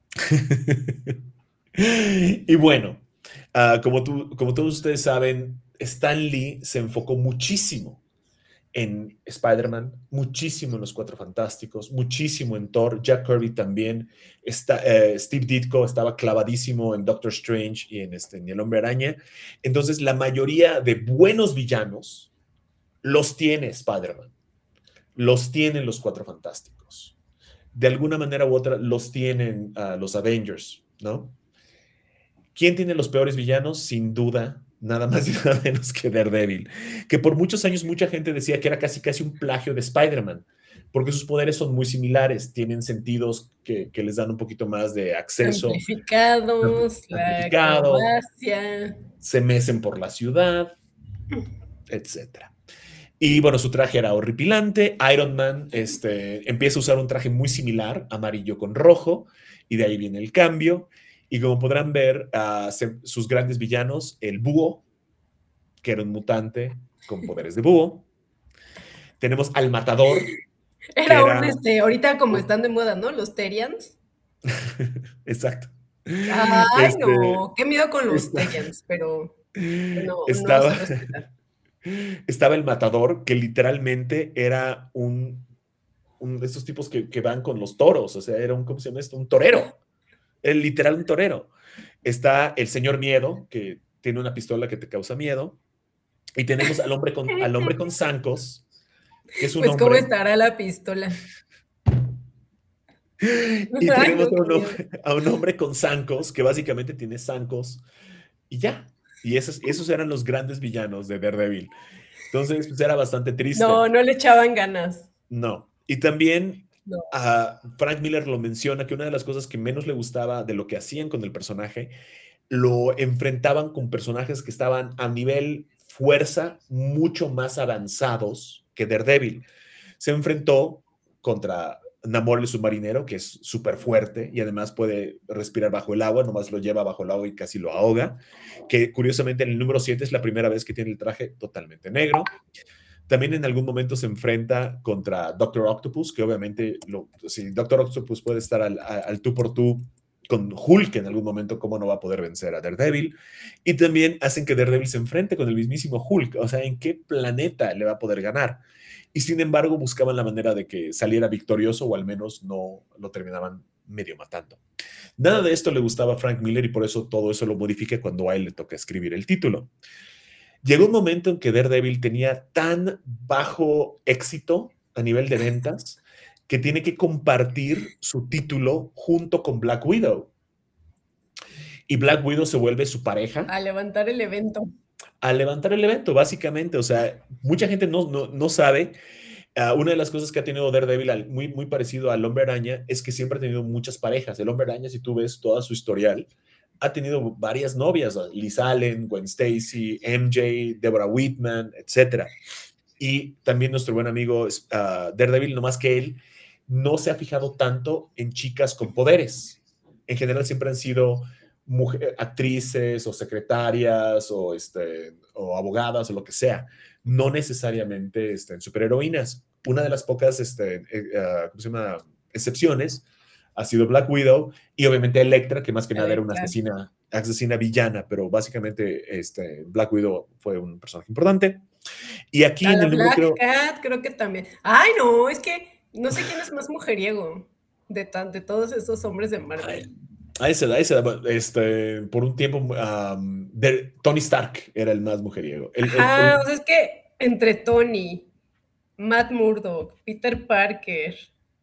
Y bueno, Uh, como, tú, como todos ustedes saben, Stan Lee se enfocó muchísimo en Spider-Man, muchísimo en Los Cuatro Fantásticos, muchísimo en Thor. Jack Kirby también. Está, uh, Steve Ditko estaba clavadísimo en Doctor Strange y en, este, en El Hombre Araña. Entonces, la mayoría de buenos villanos los tiene Spider-Man, los tienen Los Cuatro Fantásticos. De alguna manera u otra, los tienen uh, los Avengers, ¿no? ¿Quién tiene los peores villanos? Sin duda, nada más y nada menos que Daredevil, que por muchos años mucha gente decía que era casi casi un plagio de Spider-Man, porque sus poderes son muy similares, tienen sentidos que, que les dan un poquito más de acceso. Amplificados, la Amplificado, acrobacia. se mecen por la ciudad, etcétera. Y bueno, su traje era horripilante. Iron Man este, empieza a usar un traje muy similar, amarillo con rojo, y de ahí viene el cambio. Y como podrán ver, uh, se, sus grandes villanos, el búho, que era un mutante con poderes de búho. Tenemos al matador. Era, era un, este, ahorita como están de moda, ¿no? Los Terians. Exacto. Ay, este, no, qué miedo con los está, Terians, pero no, estaba, no se respeta. Estaba el matador, que literalmente era un, un de estos tipos que, que van con los toros, o sea, era un, ¿cómo se llama esto? Un torero, el literal un torero. Está el señor Miedo, que tiene una pistola que te causa miedo, y tenemos al hombre con, al hombre con zancos, que es un pues hombre... ¿cómo estará la pistola? Y tenemos a un, hombre, a un hombre con zancos, que básicamente tiene zancos, y ya. Y esos, esos eran los grandes villanos de Daredevil. Entonces, pues era bastante triste. No, no le echaban ganas. No. Y también no. uh, Frank Miller lo menciona, que una de las cosas que menos le gustaba de lo que hacían con el personaje, lo enfrentaban con personajes que estaban a nivel fuerza mucho más avanzados que Daredevil. Se enfrentó contra Namor el submarinero, que es súper fuerte y además puede respirar bajo el agua, nomás lo lleva bajo el agua y casi lo ahoga, que curiosamente en el número siete es la primera vez que tiene el traje totalmente negro. También en algún momento se enfrenta contra Doctor Octopus, que obviamente, lo, si Doctor Octopus puede estar al, al tú por tú con Hulk en algún momento, ¿cómo no va a poder vencer a Daredevil? Y también hacen que Daredevil se enfrente con el mismísimo Hulk, o sea, ¿en qué planeta le va a poder ganar? Y sin embargo buscaban la manera de que saliera victorioso o al menos no lo terminaban medio matando. Nada de esto le gustaba a Frank Miller y por eso todo eso lo modifica cuando a él le toca escribir el título. Llegó un momento en que Daredevil tenía tan bajo éxito a nivel de ventas que tiene que compartir su título junto con Black Widow. Y Black Widow se vuelve su pareja. A levantar el evento. A levantar el evento, básicamente. O sea, mucha gente no, no, no sabe. Uh, una de las cosas que ha tenido Daredevil, muy, muy parecido al Hombre Araña, es que siempre ha tenido muchas parejas. El Hombre Araña, si tú ves toda su historial, ha tenido varias novias, Liz Allen, Gwen Stacy, M J, Deborah Whitman, etcétera. Y también nuestro buen amigo uh, Daredevil, nomás que él no se ha fijado tanto en chicas con poderes. En general siempre han sido mujer, actrices o secretarias o, este, o abogadas o lo que sea, no necesariamente este, en superheroínas. Una de las pocas este, uh, ¿cómo se llama? excepciones ha sido Black Widow y obviamente Elektra, que más que nada era una asesina, asesina villana, pero básicamente este, Black Widow fue un personaje importante. Y aquí a en la el Black número... Cat creo que también. Ay, no, es que no sé quién es más mujeriego de, tan, de todos esos hombres de Marvel. Ay, a esa edad, esa edad, este, por un tiempo, um, de, Tony Stark era el más mujeriego. El, ah, el, el, o sea, es que entre Tony, Matt Murdock, Peter Parker,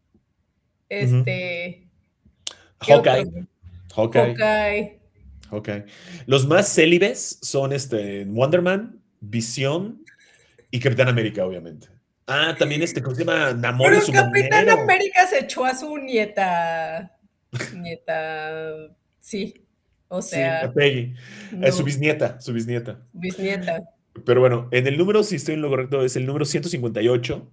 este... Uh-huh. Hawkeye. Hawkeye. Hawkeye. Hawkeye. Los más célibes son este, Wonder Man, Visión y Capitán América, obviamente. Ah, también este, ¿cómo se llama? Namor Pero y su Capitán manero. América se echó a su nieta... Nieta, sí, o sea... Sí, a Peggy, no. eh, su bisnieta, su bisnieta. Bisnieta. Pero bueno, en el número, si estoy en lo correcto, es el número ciento cincuenta y ocho.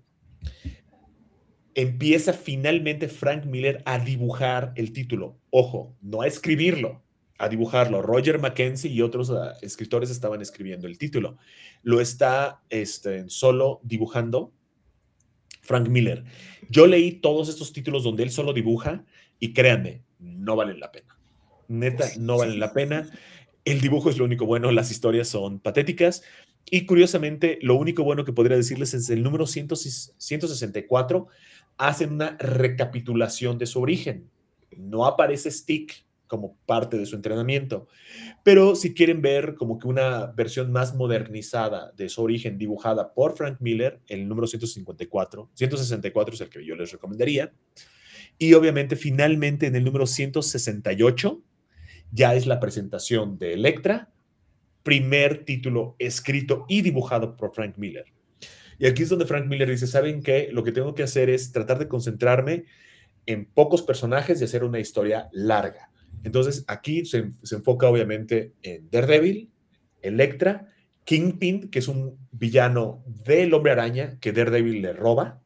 Empieza finalmente Frank Miller a dibujar el título. Ojo, no a escribirlo, a dibujarlo. Roger Mackenzie y otros uh, escritores estaban escribiendo el título. Lo está este, solo dibujando Frank Miller. Yo leí todos estos títulos donde él solo dibuja y créanme, no valen la pena. Neta, no valen la pena. El dibujo es lo único bueno, las historias son patéticas. Y curiosamente, lo único bueno que podría decirles es el número ciento sesenta y cuatro. Hacen una recapitulación de su origen. No aparece Stick como parte de su entrenamiento. Pero si quieren ver como que una versión más modernizada de su origen dibujada por Frank Miller, el número ciento cincuenta y cuatro, ciento sesenta y cuatro es el que yo les recomendaría. Y obviamente, finalmente, en el número ciento sesenta y ocho, ya es la presentación de Elektra, primer título escrito y dibujado por Frank Miller. Y aquí es donde Frank Miller dice, ¿saben qué? Lo que tengo que hacer es tratar de concentrarme en pocos personajes y hacer una historia larga. Entonces, aquí se, se enfoca obviamente en Daredevil, Elektra, Kingpin, que es un villano del Hombre Araña que Daredevil le roba,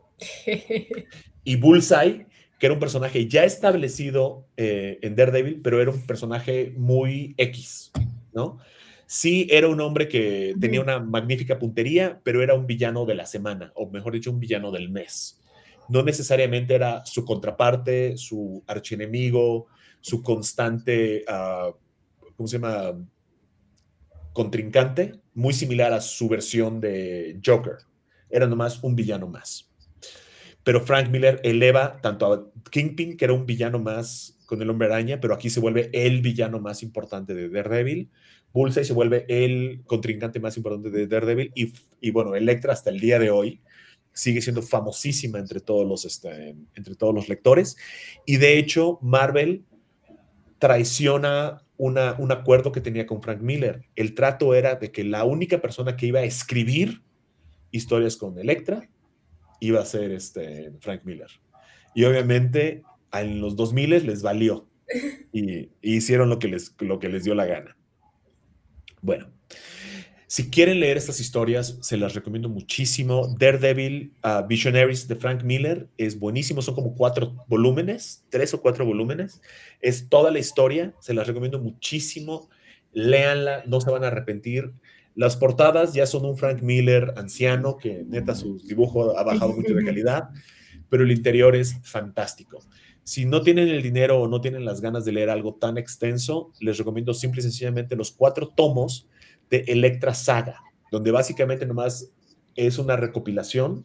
y Bullseye, que era un personaje ya establecido eh, en Daredevil, pero era un personaje muy X, ¿no? Sí, era un hombre que tenía una magnífica puntería, pero era un villano de la semana, o mejor dicho, un villano del mes. No necesariamente era su contraparte, su archienemigo, su constante, uh, ¿cómo se llama? Contrincante, muy similar a su versión de Joker. Era nomás un villano más. Pero Frank Miller eleva tanto a Kingpin, que era un villano más con el Hombre Araña, pero aquí se vuelve el villano más importante de Daredevil. Bullseye se vuelve el contrincante más importante de Daredevil. Y, y bueno, Elektra hasta el día de hoy sigue siendo famosísima entre todos los, este, entre todos los lectores. Y de hecho, Marvel traiciona una, un acuerdo que tenía con Frank Miller. El trato era de que la única persona que iba a escribir historias con Elektra iba a ser este Frank Miller. Y obviamente en los dos mil les valió y, y hicieron lo que, les, lo que les dio la gana. Bueno, si quieren leer estas historias, se las recomiendo muchísimo. Daredevil uh, Visionaries de Frank Miller es buenísimo, son como cuatro volúmenes, tres o cuatro volúmenes. Es toda la historia, se las recomiendo muchísimo. Léanla, no se van a arrepentir. Las portadas ya son un Frank Miller anciano, que neta su dibujo ha bajado mucho de calidad, pero el interior es fantástico. Si no tienen el dinero o no tienen las ganas de leer algo tan extenso, les recomiendo simple y sencillamente los cuatro tomos de Elektra Saga, donde básicamente nomás es una recopilación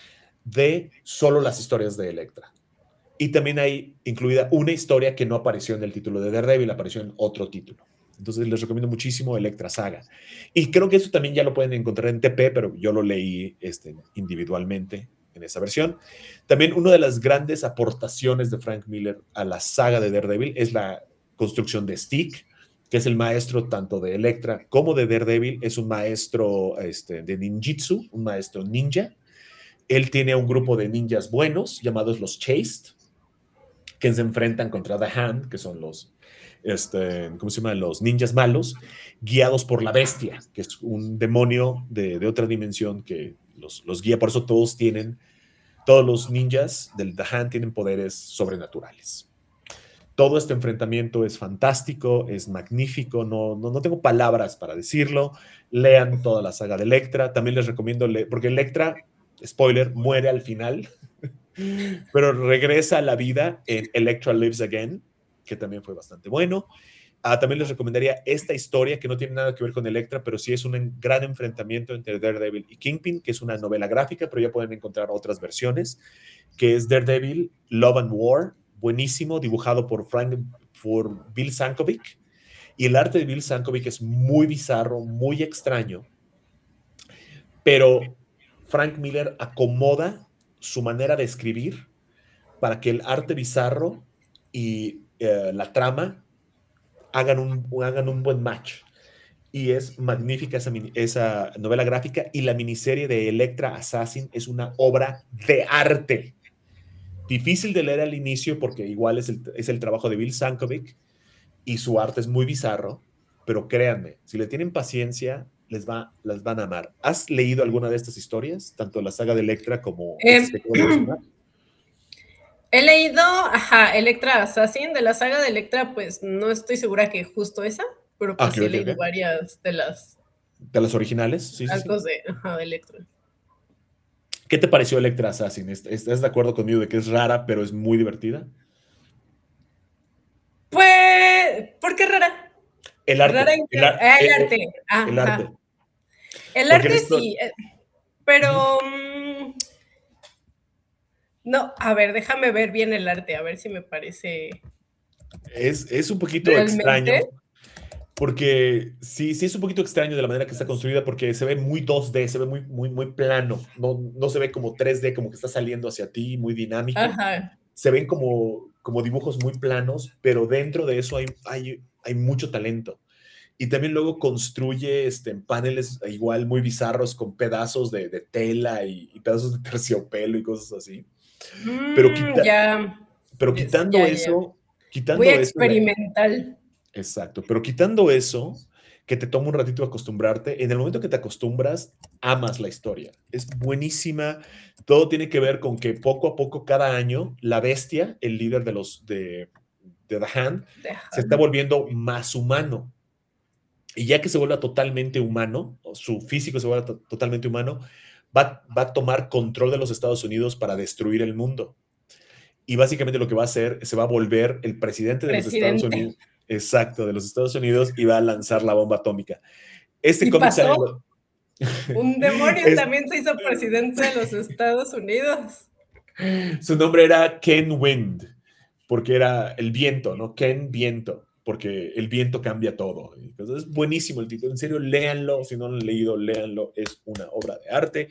de solo las historias de Elektra. Y también hay incluida una historia que no apareció en el título de Daredevil, apareció en otro título. Entonces les recomiendo muchísimo Elektra Saga. Y creo que eso también ya lo pueden encontrar en T P, pero yo lo leí este, individualmente en esa versión. También una de las grandes aportaciones de Frank Miller a la saga de Daredevil es la construcción de Stick, que es el maestro tanto de Elektra como de Daredevil. Es un maestro este, de ninjitsu, un maestro ninja. Él tiene un grupo de ninjas buenos llamados los Chaste, que se enfrentan contra The Hand, que son los, este, ¿cómo se llama? Los ninjas malos, guiados por la bestia, que es un demonio de, de otra dimensión que los, los guía. Por eso todos tienen, todos los ninjas del The Hand tienen poderes sobrenaturales. Todo este enfrentamiento es fantástico, es magnífico, no, no, no tengo palabras para decirlo. Lean toda la saga de Elektra. También les recomiendo leer, porque Elektra, spoiler, muere al final, pero regresa a la vida en Elektra Lives Again, que también fue bastante bueno. Uh, también les recomendaría esta historia, que no tiene nada que ver con Elektra, pero sí es un gran enfrentamiento entre Daredevil y Kingpin, que es una novela gráfica, pero ya pueden encontrar otras versiones, que es Daredevil Love and War, buenísimo, dibujado por, Frank, por Bill Sankovic. Y el arte de Bill Sankovic es muy bizarro, muy extraño, pero Frank Miller acomoda su manera de escribir para que el arte bizarro y eh, la trama hagan un, hagan un buen match. Y es magnífica esa, esa novela gráfica, y la miniserie de Elektra Assassin es una obra de arte. Difícil de leer al inicio porque igual es el, es el trabajo de Bill Sankovic y su arte es muy bizarro, pero créanme, si le tienen paciencia, les, va, las van a amar. ¿Has leído alguna de estas historias? Tanto la saga de Elektra como eh, estas que acabo de mencionar. He leído, ajá, Elektra Assassin. De la saga de Elektra, pues no estoy segura que justo esa, pero pues Ah, sí okay, he leído okay. varias de las... ¿De las originales? Sí, sí, sí. De, ajá, de Elektra. ¿Qué te pareció Elektra Assassin? ¿Estás de acuerdo conmigo de que es rara, pero es muy divertida? Pues, ¿por qué rara? El arte. Rara en el, ar ah, el, el, arte. Ajá. El arte. El Porque arte esto... sí, pero... Uh-huh. No, a ver, déjame ver bien el arte, a ver si me parece... Es, es un poquito ¿realmente? Extraño. Porque sí, sí es un poquito extraño de la manera que está construida, porque se ve muy dos D, se ve muy, muy, muy plano, no, no se ve como tres D, como que está saliendo hacia ti, muy dinámico. Ajá. Se ven como, como dibujos muy planos, pero dentro de eso hay, hay, hay mucho talento. y también luego construye este, paneles igual muy bizarros con pedazos de, de tela y, y pedazos de terciopelo y cosas así. Mm, Pero, quita, ya. pero Es- quitando ya, ya. eso, Muy quitando eso, la- experimental. exacto, pero quitando eso, que te toma un ratito acostumbrarte, en el momento que te acostumbras, amas la historia. Es buenísima. Todo tiene que ver con que poco a poco, cada año, la bestia, el líder de los de, de The Hand, se está Déjame. volviendo más humano. Y ya que se vuelva totalmente humano, o su físico se vuelva to- totalmente humano, va, va a tomar control de los Estados Unidos para destruir el mundo. Y básicamente lo que va a hacer, se va a volver el presidente de los Estados Presidente. Unidos, exacto, de los Estados Unidos, y va a lanzar la bomba atómica. Este Y cómic sale pasó. en lo- Un demonio es- también se hizo presidente de los Estados Unidos. su nombre era Ken Wind, porque era el viento, ¿no? Ken Viento, porque el viento cambia todo. Entonces, es buenísimo el título, en serio, léanlo, si no lo han leído, léanlo, es una obra de arte.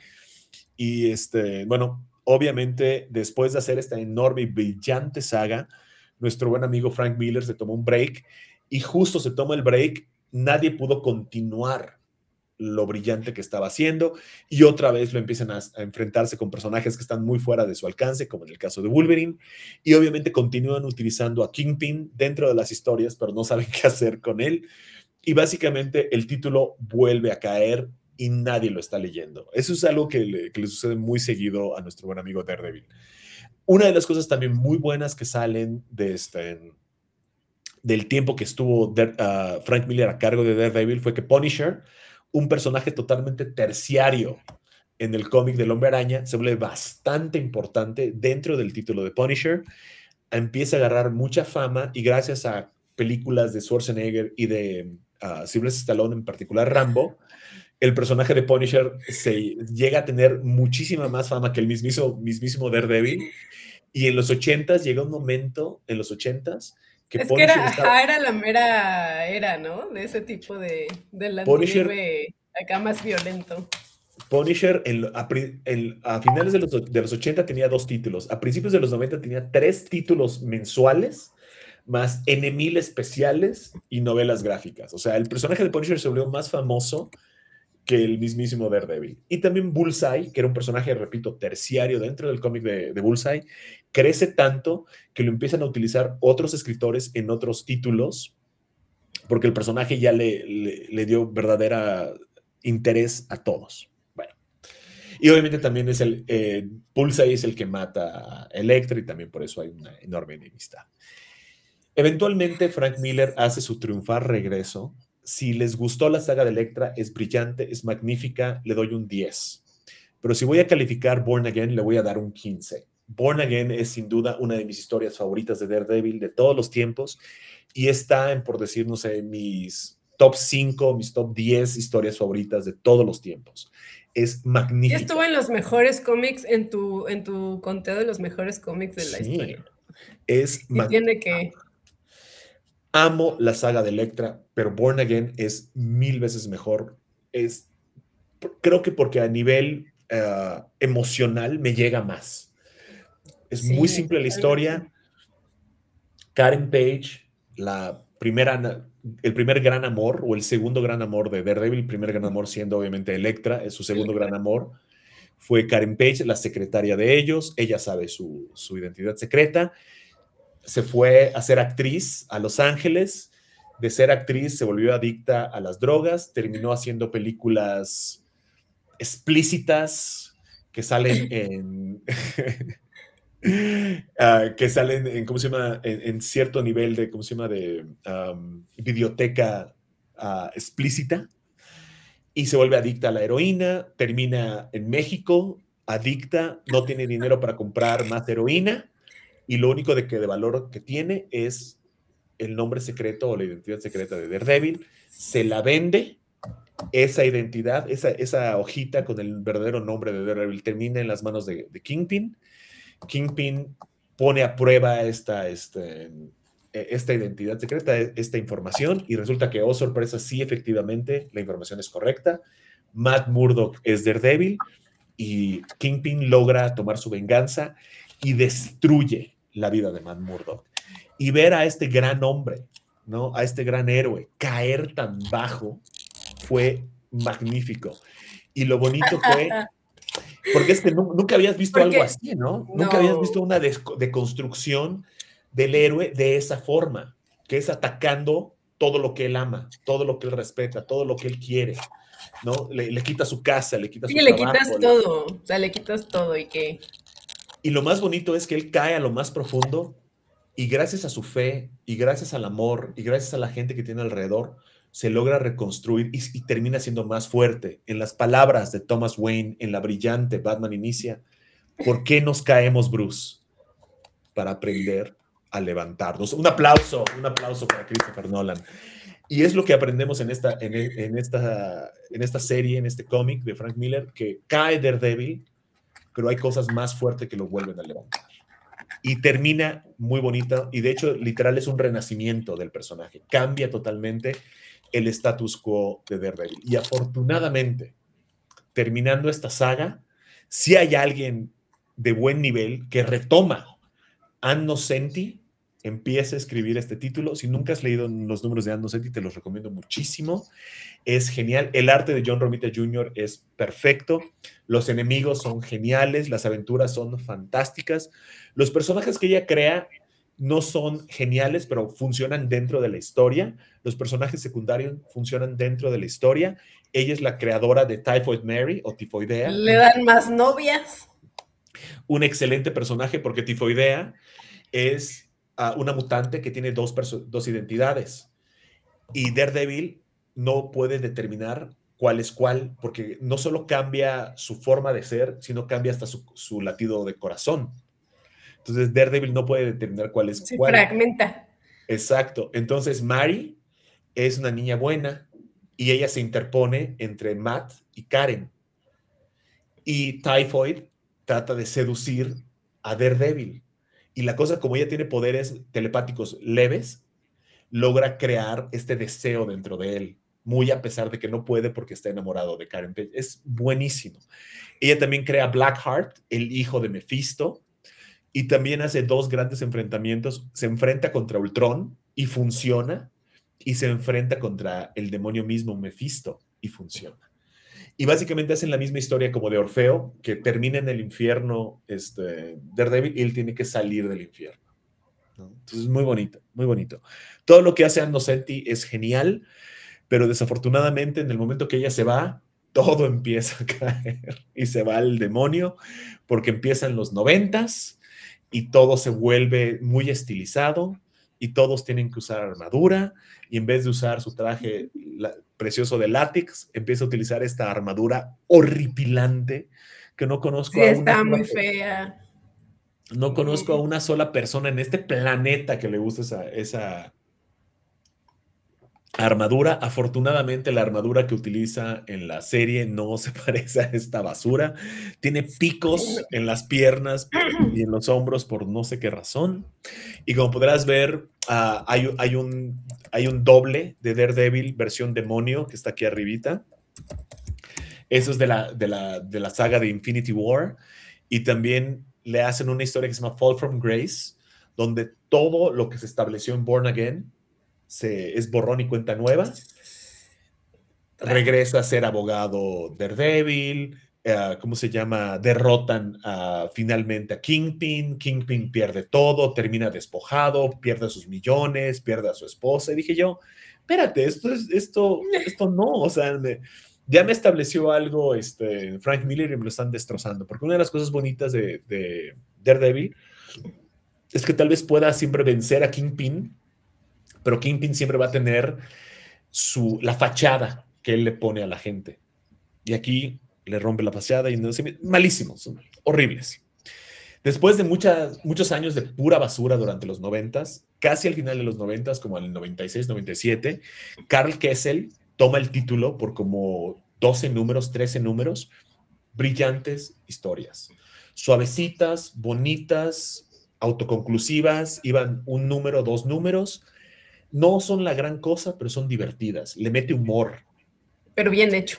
Y este, bueno, obviamente, después de hacer esta enorme y brillante saga, nuestro buen amigo Frank Miller se tomó un break y justo se toma el break, nadie pudo continuar lo brillante que estaba haciendo y otra vez lo empiezan a, a enfrentarse con personajes que están muy fuera de su alcance, como en el caso de Wolverine, y obviamente continúan utilizando a Kingpin dentro de las historias, pero no saben qué hacer con él, y básicamente el título vuelve a caer y nadie lo está leyendo. Eso es algo que le, que le sucede muy seguido a nuestro buen amigo Daredevil. Una de las cosas también muy buenas que salen de este, del tiempo que estuvo uh, Frank Miller a cargo de Daredevil fue que Punisher, un personaje totalmente terciario en el cómic del Hombre Araña, se vuelve bastante importante dentro del título de Punisher, empieza a agarrar mucha fama y gracias a películas de Schwarzenegger y de uh, Sylvester Stallone, en particular Rambo, el personaje de Punisher se llega a tener muchísima más fama que el mismísimo, mismísimo Daredevil, y en los ochentas llega un momento, en los ochentas, que Es que Punisher era, estaba... ajá, era la mera era, ¿no? De ese tipo de, del Punisher, antihéroe acá más violento. Punisher en, a, en, a, finales de los, de los ochenta tenía dos títulos. A principios de los noventa tenía tres títulos mensuales, más N mil especiales y novelas gráficas. O sea, el personaje de Punisher se volvió más famoso que el mismísimo Daredevil. Y también Bullseye, que era un personaje, repito, terciario dentro del cómic de, de Bullseye, crece tanto que lo empiezan a utilizar otros escritores en otros títulos, porque el personaje ya le, le, le dio verdadera interés a todos. Bueno, y obviamente también es el, eh, Bullseye es el que mata a Electra y también por eso hay una enorme enemistad. Eventualmente Frank Miller hace su triunfal regreso. Si les gustó la saga de Electra, es brillante, es magnífica, le doy un diez. Pero si voy a calificar Born Again, le voy a dar un quince. Born Again es sin duda una de mis historias favoritas de Daredevil de todos los tiempos y está en, por decir, no sé, mis top cinco, mis top diez historias favoritas de todos los tiempos. Es magnífica. Y estuvo en los mejores cómics, en tu, en tu conteo de los mejores cómics de la sí, historia. Es y tiene que... Amo la saga de Electra, pero Born Again es mil veces mejor. Es, creo que porque a nivel uh, emocional me llega más. Es sí, muy simple totalmente. La historia. Karen Page, la primera, el primer gran amor, o el segundo gran amor de Daredevil, el primer gran amor siendo obviamente Electra, es su segundo Electra. gran amor, fue Karen Page, la secretaria de ellos. Ella sabe su, su identidad secreta. Se fue a ser actriz a Los Ángeles. De ser actriz se volvió adicta a las drogas, terminó haciendo películas explícitas que salen en... uh, que salen en, ¿cómo se llama? En, en, cierto nivel de, ¿cómo se llama? De um, videoteca uh, explícita, y se vuelve adicta a la heroína, termina en México, adicta, no tiene dinero para comprar más heroína, y lo único de, que, de valor que tiene es el nombre secreto o la identidad secreta de Daredevil. Se la vende, esa identidad, esa, esa hojita con el verdadero nombre de Daredevil termina en las manos de, de Kingpin. Kingpin pone a prueba esta, este, esta identidad secreta, esta información, y resulta que, oh sorpresa, sí, efectivamente, la información es correcta. Matt Murdock es Daredevil, y Kingpin logra tomar su venganza y destruye la vida de Matt Murdock. Y ver a este gran hombre ¿no? A este gran héroe, caer tan bajo fue magnífico. Y lo bonito fue, porque es que no, nunca habías visto Porque, algo así, ¿no? no. Nunca habías visto una deconstrucción del héroe de esa forma, que es atacando todo lo que él ama, todo lo que él respeta, todo lo que él quiere, ¿no? Le, le quita su casa, le quita Sí, su le trabajo. quitas todo, o sea, le quitas todo y que... Y lo más bonito es que él cae a lo más profundo y gracias a su fe y gracias al amor y gracias a la gente que tiene alrededor, se logra reconstruir y, y termina siendo más fuerte. En las palabras de Thomas Wayne, en la brillante Batman Inicia, ¿por qué nos caemos, Bruce? Para aprender a levantarnos. Un aplauso, un aplauso para Christopher Nolan. Y es lo que aprendemos en esta, en, en esta, en esta serie, en este cómic de Frank Miller, que cae Daredevil, pero hay cosas más fuertes que lo vuelven a levantar. Y termina muy bonita, y de hecho, literal, es un renacimiento del personaje. Cambia totalmente el status quo de Daredevil. Y afortunadamente, terminando esta saga, sí hay alguien de buen nivel que retoma. Ann Nocenti empieza a escribir este título. Si nunca has leído los números de Ann Nocenti, te los recomiendo muchísimo. Es genial. El arte de John Romita junior es perfecto. Los enemigos son geniales. Las aventuras son fantásticas. Los personajes que ella crea no son geniales, pero funcionan dentro de la historia. Los personajes secundarios funcionan dentro de la historia. Ella es la creadora de Typhoid Mary o Tifoidea. Le dan más novias. Un excelente personaje porque Tifoidea es uh, una mutante que tiene dos, dos identidades. Y Daredevil no puede determinar cuál es cuál, porque no solo cambia su forma de ser, sino cambia hasta su, su latido de corazón. Entonces Daredevil no puede determinar cuál es Se cuál. fragmenta. Exacto. Entonces Mary es una niña buena y ella se interpone entre Matt y Karen. Y Typhoid trata de seducir a Daredevil. Y la cosa, como ella tiene poderes telepáticos leves, logra crear este deseo dentro de él, muy a pesar de que no puede porque está enamorado de Karen Page. Es buenísimo. Ella también crea Blackheart, el hijo de Mephisto, y también hace dos grandes enfrentamientos. Se enfrenta contra Ultron y funciona, y se enfrenta contra el demonio mismo, Mephisto, y funciona. Y básicamente hacen la misma historia como de Orfeo, que termina en el infierno este, Daredevil y él tiene que salir del infierno, ¿no? Entonces es muy bonito, muy bonito. Todo lo que hace Ann Nocenti es genial, pero desafortunadamente en el momento que ella se va, todo empieza a caer y se va al demonio porque empiezan los noventas y todo se vuelve muy estilizado y todos tienen que usar armadura y en vez de usar su traje la, precioso de látex, empieza a utilizar esta armadura horripilante que no conozco Sí, a está una muy sola, fea. no conozco a una sola persona en este planeta que le guste esa, esa armadura. Afortunadamente la armadura que utiliza en la serie no se parece a esta basura. Tiene picos Sí. en las piernas y en los hombros por no sé qué razón. Y como podrás ver, uh, hay, hay, un, hay un doble de Daredevil versión demonio que está aquí arribita. Eso es de la, de la, de la saga de Infinity War. Y también le hacen una historia que se llama Fall from Grace, donde todo lo que se estableció en Born Again se, es borrón y cuenta nueva. Regresa a ser abogado Daredevil. Uh, ¿Cómo se llama? Derrotan uh, finalmente a Kingpin. Kingpin pierde todo, termina despojado, pierde sus millones, pierde a su esposa. Y dije yo, espérate, esto, es, esto, esto no, o sea, me, ya me estableció algo este, Frank Miller y me lo están destrozando. Porque una de las cosas bonitas de, de Daredevil es que tal vez pueda siempre vencer a Kingpin, pero Kingpin siempre va a tener su, la fachada que él le pone a la gente. Y aquí le rompe la fachada y no sé, malísimos, son horribles. Después de muchas, muchos años de pura basura durante los noventas, casi al final de los noventas, como en el noventa y seis, noventa y siete, Karl Kessel toma el título por como doce números, trece números, brillantes historias, suavecitas, bonitas, autoconclusivas, iban un número, dos números, no son la gran cosa, pero son divertidas, le mete humor. Pero bien hecho.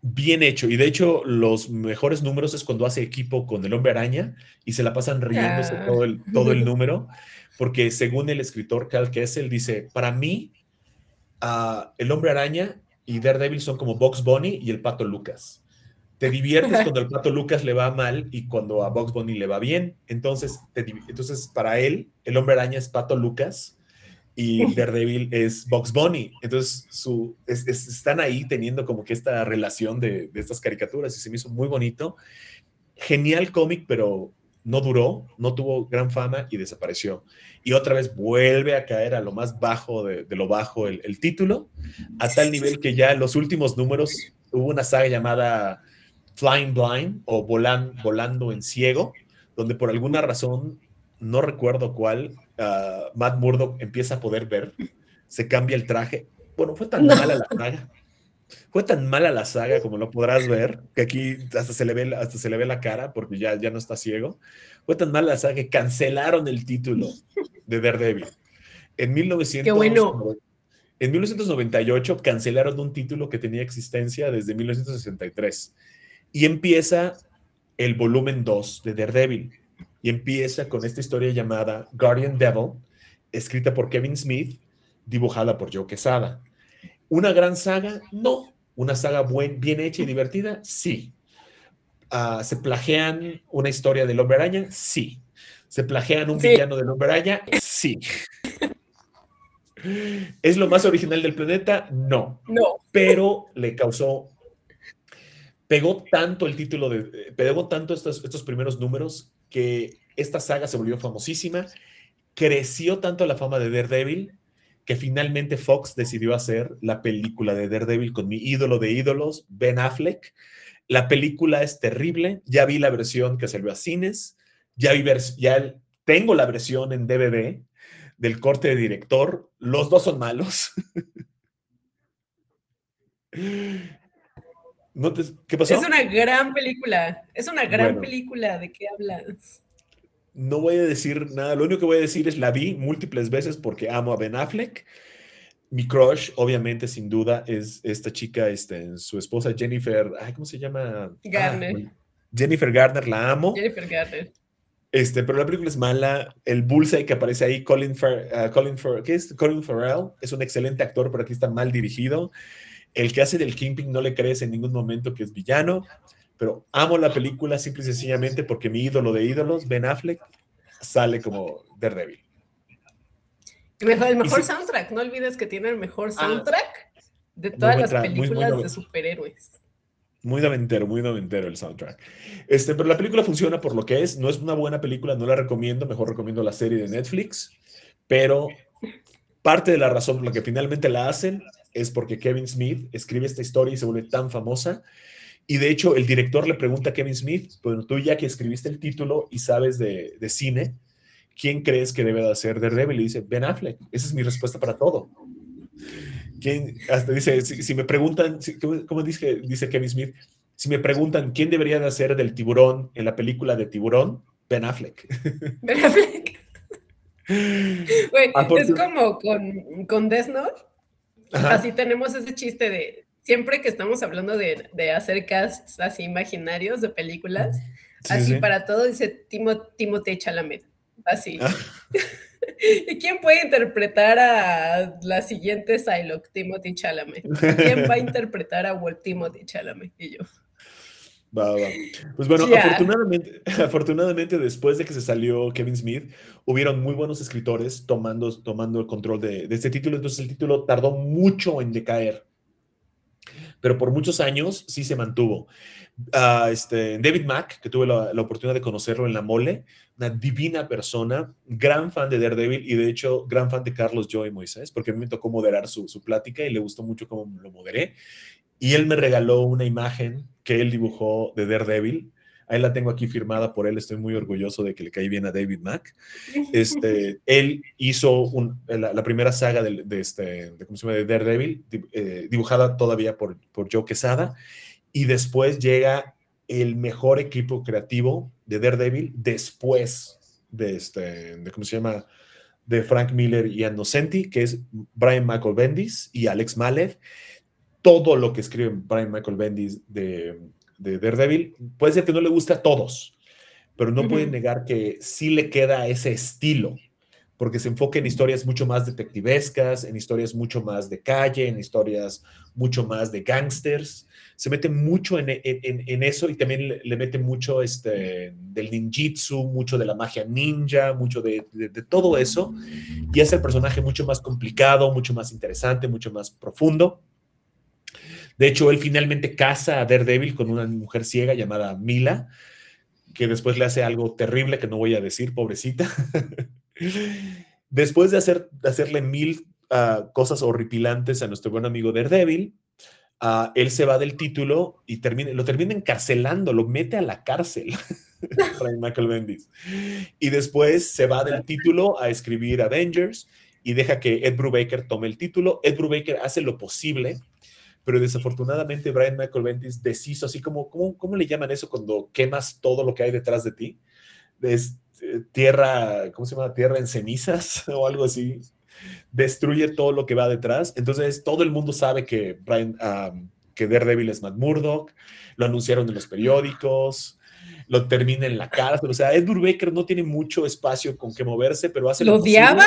Bien hecho, y de hecho los mejores números es cuando hace equipo con el Hombre Araña y se la pasan riéndose Ah. todo el, todo el número, porque según el escritor Cal Kessel dice, para mí, uh, el Hombre Araña y Daredevil son como Bugs Bunny y el Pato Lucas. Te diviertes cuando al Pato Lucas le va mal y cuando a Bugs Bunny le va bien. Entonces, te, entonces para él, el Hombre Araña es Pato Lucas y Daredevil es Bugs Bunny. Entonces, su, es, es, están ahí teniendo como que esta relación de, de estas caricaturas y se me hizo muy bonito. Genial cómic, pero no duró, no tuvo gran fama y desapareció. Y otra vez vuelve a caer a lo más bajo de, de lo bajo el, el título, a tal nivel que ya en los últimos números hubo una saga llamada Flying Blind o Volan, Volando en Ciego, donde por alguna razón, no recuerdo cuál, uh, Matt Murdock empieza a poder ver, se cambia el traje. Bueno, fue tan no. mala la saga, fue tan mala la saga como lo podrás ver, que aquí hasta se le ve, hasta se le ve la cara porque ya, ya no está ciego. Fue tan mala la saga que cancelaron el título de Daredevil. En, mil novecientos, Qué bueno. en mil novecientos noventa y ocho cancelaron un título que tenía existencia desde mil novecientos sesenta y tres. Y empieza el volumen dos de Daredevil. Y empieza con esta historia llamada Guardian Devil, escrita por Kevin Smith, dibujada por Joe Quesada. ¿Una gran saga? No. ¿Una saga buen, bien hecha y divertida? Sí. Uh, ¿Se plagian una historia del Hombre Araña? Sí. ¿Se plagian un sí. villano del Hombre Araña? Sí. ¿Es lo más original del planeta? No. No. Pero le causó... Pegó tanto el título de... Pegó tanto estos, estos primeros números que esta saga se volvió famosísima. Creció tanto la fama de Daredevil que finalmente Fox decidió hacer la película de Daredevil con mi ídolo de ídolos, Ben Affleck. La película es terrible. Ya vi la versión que salió a cines. Ya, vi ya tengo la versión en D V D del corte de director. Los dos son malos. ¿No te, ¿Qué pasó? Es una gran película. Es una gran bueno, película. ¿De qué hablas? No voy a decir nada. Lo único que voy a decir es la vi múltiples veces porque amo a Ben Affleck. Mi crush, obviamente, sin duda, es esta chica, este, su esposa Jennifer, ay, ¿cómo se llama? Garner. Ah, Jennifer Garner, la amo. Jennifer Garner. Este, pero la película es mala. El Bullseye que aparece ahí, Colin, Fer, uh, Colin, Fer, ¿qué es? Colin Farrell, es un excelente actor, pero aquí está mal dirigido. El que hace del Kingpin no le crees en ningún momento que es villano, pero amo la película simple y sencillamente porque mi ídolo de ídolos, Ben Affleck, sale como Daredevil. El mejor, el mejor si, soundtrack, no olvides que tiene el mejor soundtrack ah, de todas las películas muy, muy de superhéroes. Muy noventero, muy noventero el soundtrack. Este, pero la película funciona por lo que es, no es una buena película, no la recomiendo, mejor recomiendo la serie de Netflix, pero parte de la razón por la que finalmente la hacen es porque Kevin Smith escribe esta historia y se vuelve tan famosa. Y de hecho, el director le pregunta a Kevin Smith, bueno, tú ya que escribiste el título y sabes de, de cine, ¿quién crees que debe de hacer Daredevil? Y dice, Ben Affleck. Esa es mi respuesta para todo. ¿Quién? Hasta dice, si, si me preguntan, si, ¿cómo, cómo dice, dice Kevin Smith? Si me preguntan quién debería de hacer del tiburón en la película de Tiburón, Ben Affleck. Ben Affleck. Güey, es como con, con Death Note. Ajá. Así tenemos ese chiste de siempre que estamos hablando de, de hacer casts así imaginarios de películas, sí, así sí. Para todo dice Timo, Timothée Chalamet, así. Ah. ¿Y quién puede interpretar a la siguiente Psylocke? Timothée Chalamet. ¿Quién va a interpretar a Walt Timothée Chalamet? Y yo. Va, va. Pues bueno, yeah. afortunadamente, afortunadamente después de que se salió Kevin Smith, hubieron muy buenos escritores tomando, tomando el control de, de este título, entonces el título tardó mucho en decaer, pero por muchos años sí se mantuvo. Uh, este, David Mack, que tuve la, la oportunidad de conocerlo en la Mole, una divina persona, gran fan de Daredevil y de hecho gran fan de Carlos Joy Moisés, porque a mí me tocó moderar su, su plática y le gustó mucho cómo lo moderé. Y él me regaló una imagen que él dibujó de Daredevil. Ahí la tengo aquí firmada por él. Estoy muy orgulloso de que le caí bien a David Mack. Este, él hizo un, la, la primera saga de, de, este, de, ¿cómo se llama? De Daredevil, eh, dibujada todavía por, por Joe Quesada. Y después llega el mejor equipo creativo de Daredevil después de, este, de ¿cómo se llama? De Frank Miller y Ann Nocenti, que es Brian Michael Bendis y Alex Malev. todo lo que escribe Brian Michael Bendis de, de Daredevil. Puede ser que no le guste a todos, pero no uh-huh. pueden negar que sí le queda ese estilo, porque se enfoca en historias mucho más detectivescas, en historias mucho más de calle, en historias mucho más de gangsters. Se mete mucho en, en, en eso, y también le, le mete mucho este, del ninjitsu, mucho de la magia ninja, mucho de, de, de todo eso, y hace el personaje mucho más complicado, mucho más interesante, mucho más profundo. De hecho, él finalmente casa a Daredevil con una mujer ciega llamada Mila, que después le hace algo terrible que no voy a decir, pobrecita. Después de, hacer, de hacerle mil uh, cosas horripilantes a nuestro buen amigo Daredevil, uh, él se va del título y termina, lo termina encarcelando, lo mete a la cárcel. Brian Michael Bendis. Y después se va del título a escribir Avengers y deja que Ed Brubaker tome el título. Ed Brubaker hace lo posible, pero desafortunadamente Brian Michael Bendis deshizo, así como, ¿cómo, cómo le llaman eso cuando quemas todo lo que hay detrás de ti? Es, eh, tierra, ¿cómo se llama? Tierra en cenizas o algo así. Destruye todo lo que va detrás. Entonces todo el mundo sabe que, Brian, um, que Daredevil es Matt Murdock, lo anunciaron en los periódicos, lo termina en la cárcel. O sea, Ed Brubaker no tiene mucho espacio con que moverse, pero hace ¿Lo lo odiaba?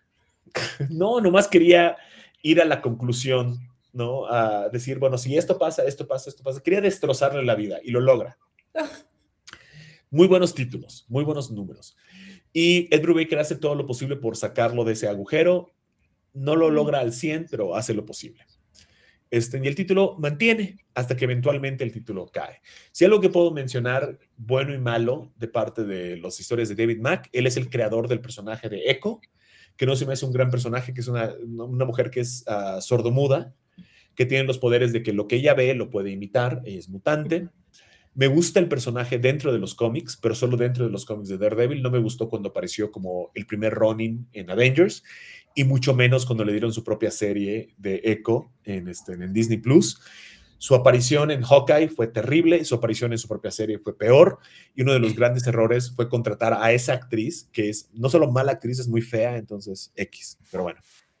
No, nomás quería ir a la conclusión, ¿no? A decir, bueno, si esto pasa, esto pasa, esto pasa. Quería destrozarle la vida y lo logra. Muy buenos títulos, muy buenos números. Y Ed Brubaker hace todo lo posible por sacarlo de ese agujero. No lo logra al cien, pero hace lo posible. Este, y el título mantiene hasta que eventualmente el título cae. Si algo que puedo mencionar, bueno y malo, de parte de las historias de David Mack, él es el creador del personaje de Echo, que no se me hace un gran personaje, que es una, una mujer que es uh, sordomuda, que tiene los poderes de que lo que ella ve lo puede imitar, ella es mutante. Me gusta el personaje dentro de los cómics, pero solo dentro de los cómics de Daredevil. No me gustó cuando apareció como el primer Ronin en Avengers, y mucho menos cuando le dieron su propia serie de Echo en, este, en Disney Plus. Su aparición en Hawkeye fue terrible, su aparición en su propia serie fue peor, y uno de los grandes errores fue contratar a esa actriz, que es no solo mala actriz, es muy fea, entonces X, pero bueno.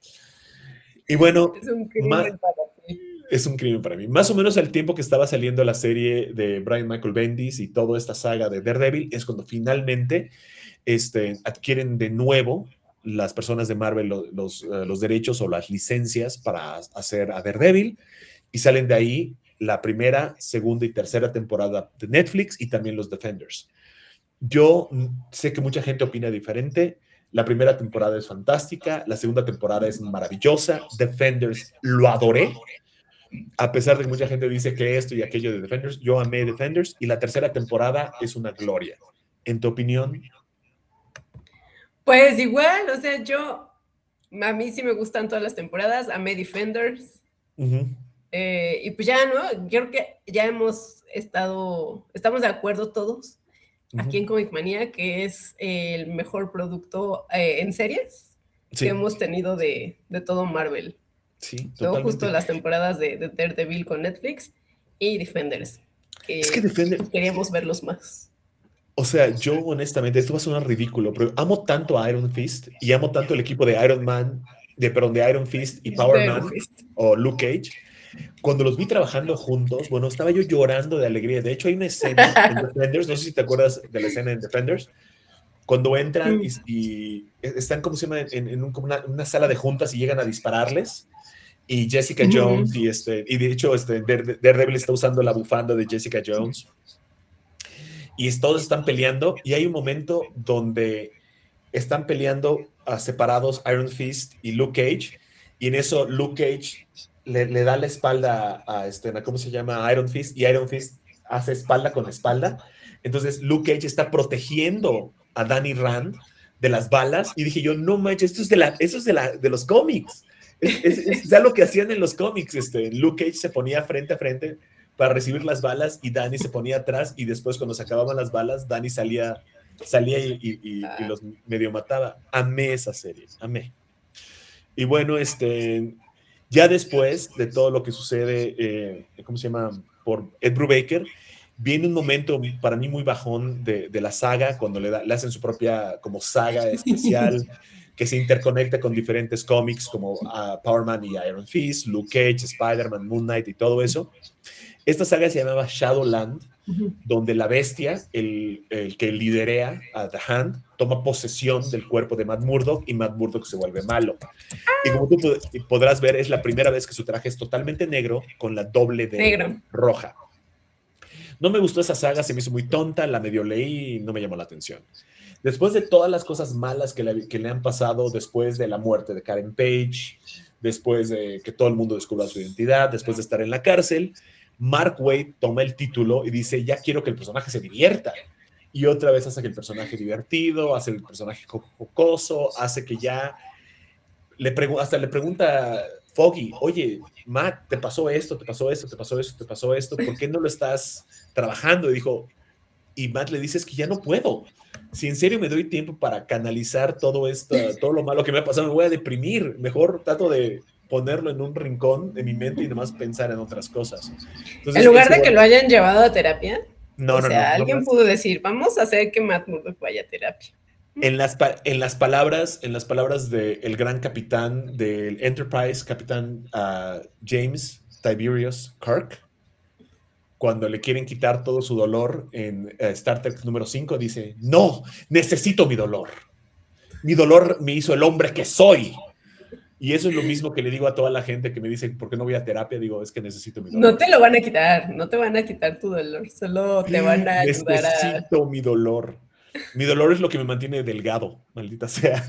Y bueno, es un crimen para ti. Es un crimen para mí. Más o menos al tiempo que estaba saliendo la serie de Brian Michael Bendis y toda esta saga de Daredevil, es cuando finalmente este, adquieren de nuevo las personas de Marvel los, los, uh, los derechos o las licencias para hacer a Daredevil, y salen de ahí la primera, segunda y tercera temporada de Netflix, y también los Defenders. Yo sé que mucha gente opina diferente. La primera temporada es fantástica, la segunda temporada es maravillosa. Defenders lo adoré, a pesar de que mucha gente dice que esto y aquello de Defenders. Yo amé Defenders, y la tercera temporada es una gloria. ¿En tu opinión? Pues igual, o sea, yo, a mí sí me gustan todas las temporadas, amé Defenders. Uh-huh. Eh, y pues ya, ¿no? Yo creo que ya hemos estado, estamos de acuerdo todos uh-huh. aquí en Comic Manía que es el mejor producto eh, en series sí. que hemos tenido de, de todo Marvel. Sí, todo justo las temporadas de, de Daredevil con Netflix y Defenders. Que es que Defenders queríamos verlos más. O sea, yo honestamente, esto va a sonar ridículo, pero amo tanto a Iron Fist y amo tanto el equipo de Iron Man, de, perdón, de Iron Fist y Power Man o Luke Cage. Cuando los vi trabajando juntos, bueno, estaba yo llorando de alegría. De hecho, hay una escena en Defenders, no sé si te acuerdas de la escena en Defenders, cuando entran y, y están, como se llama, en, en un, como una, una sala de juntas y llegan a dispararles. Y Jessica Jones, mm-hmm. y, este, y de hecho este, Daredevil está usando la bufanda de Jessica Jones. Y todos están peleando, y hay un momento donde están peleando uh, separados Iron Fist y Luke Cage, y en eso Luke Cage le, le da la espalda a, a este, ¿cómo se llama? A Iron Fist, y Iron Fist hace espalda con espalda. Entonces Luke Cage está protegiendo a Danny Rand de las balas, y dije yo, no manches, esto es de, la, eso es de, la, de los cómics. Es, es, es ya lo que hacían en los cómics. Este, Luke Cage se ponía frente a frente para recibir las balas, y Danny se ponía atrás, y después cuando se acababan las balas, Danny salía, salía y, y, y, y los medio mataba. Amé esa serie, amé. Y bueno, este, ya después de todo lo que sucede, eh, ¿cómo se llama? Por Ed Brubaker, viene un momento para mí muy bajón de, de la saga, cuando le, da, le hacen su propia como saga especial, que se interconecta con diferentes cómics como uh, Power Man y Iron Fist, Luke Cage, Spider-Man, Moon Knight y todo eso. Esta saga se llamaba Shadowland, uh-huh. donde la bestia, el, el que liderea a The Hand, toma posesión del cuerpo de Matt Murdock y Matt Murdock se vuelve malo. Y como tú pod- podrás ver, es la primera vez que su traje es totalmente negro con la doble de negro. Roja. No me gustó esa saga, se me hizo muy tonta, la medio leí y no me llamó la atención. Después de todas las cosas malas que le, que le han pasado, después de la muerte de Karen Page, después de que todo el mundo descubra su identidad, después de estar en la cárcel, Mark Waid toma el título y dice, ya quiero que el personaje se divierta. Y otra vez hace que el personaje divertido, hace el personaje jocoso, hace que ya... Le pregu- hasta le pregunta Foggy, oye, Matt, ¿te pasó esto? ¿Te pasó esto? ¿Te pasó esto? ¿Te pasó esto? ¿Por qué no lo estás trabajando? Y dijo... Y Matt le dice, es que ya no puedo. Si en serio me doy tiempo para canalizar todo esto, todo lo malo que me ha pasado, me voy a deprimir. Mejor trato de ponerlo en un rincón de mi mente y además pensar en otras cosas. Entonces, en lugar de que lo hayan llevado a terapia, no, o no, sea, no, alguien no pudo decir, vamos a hacer que Matt Murdock vaya a terapia. En las, en las palabras, en las palabras del gran capitán del Enterprise, capitán uh, James Tiberius Kirk, cuando le quieren quitar todo su dolor en uh, Star Trek número cinco, dice, no, necesito mi dolor. Mi dolor me hizo el hombre que soy. Y eso es lo mismo que le digo a toda la gente que me dice, ¿por qué no voy a terapia? Digo, es que necesito mi dolor. No te lo van a quitar, no te van a quitar tu dolor, solo te van a ayudar a... Necesito mi dolor. Mi dolor es lo que me mantiene delgado, maldita sea.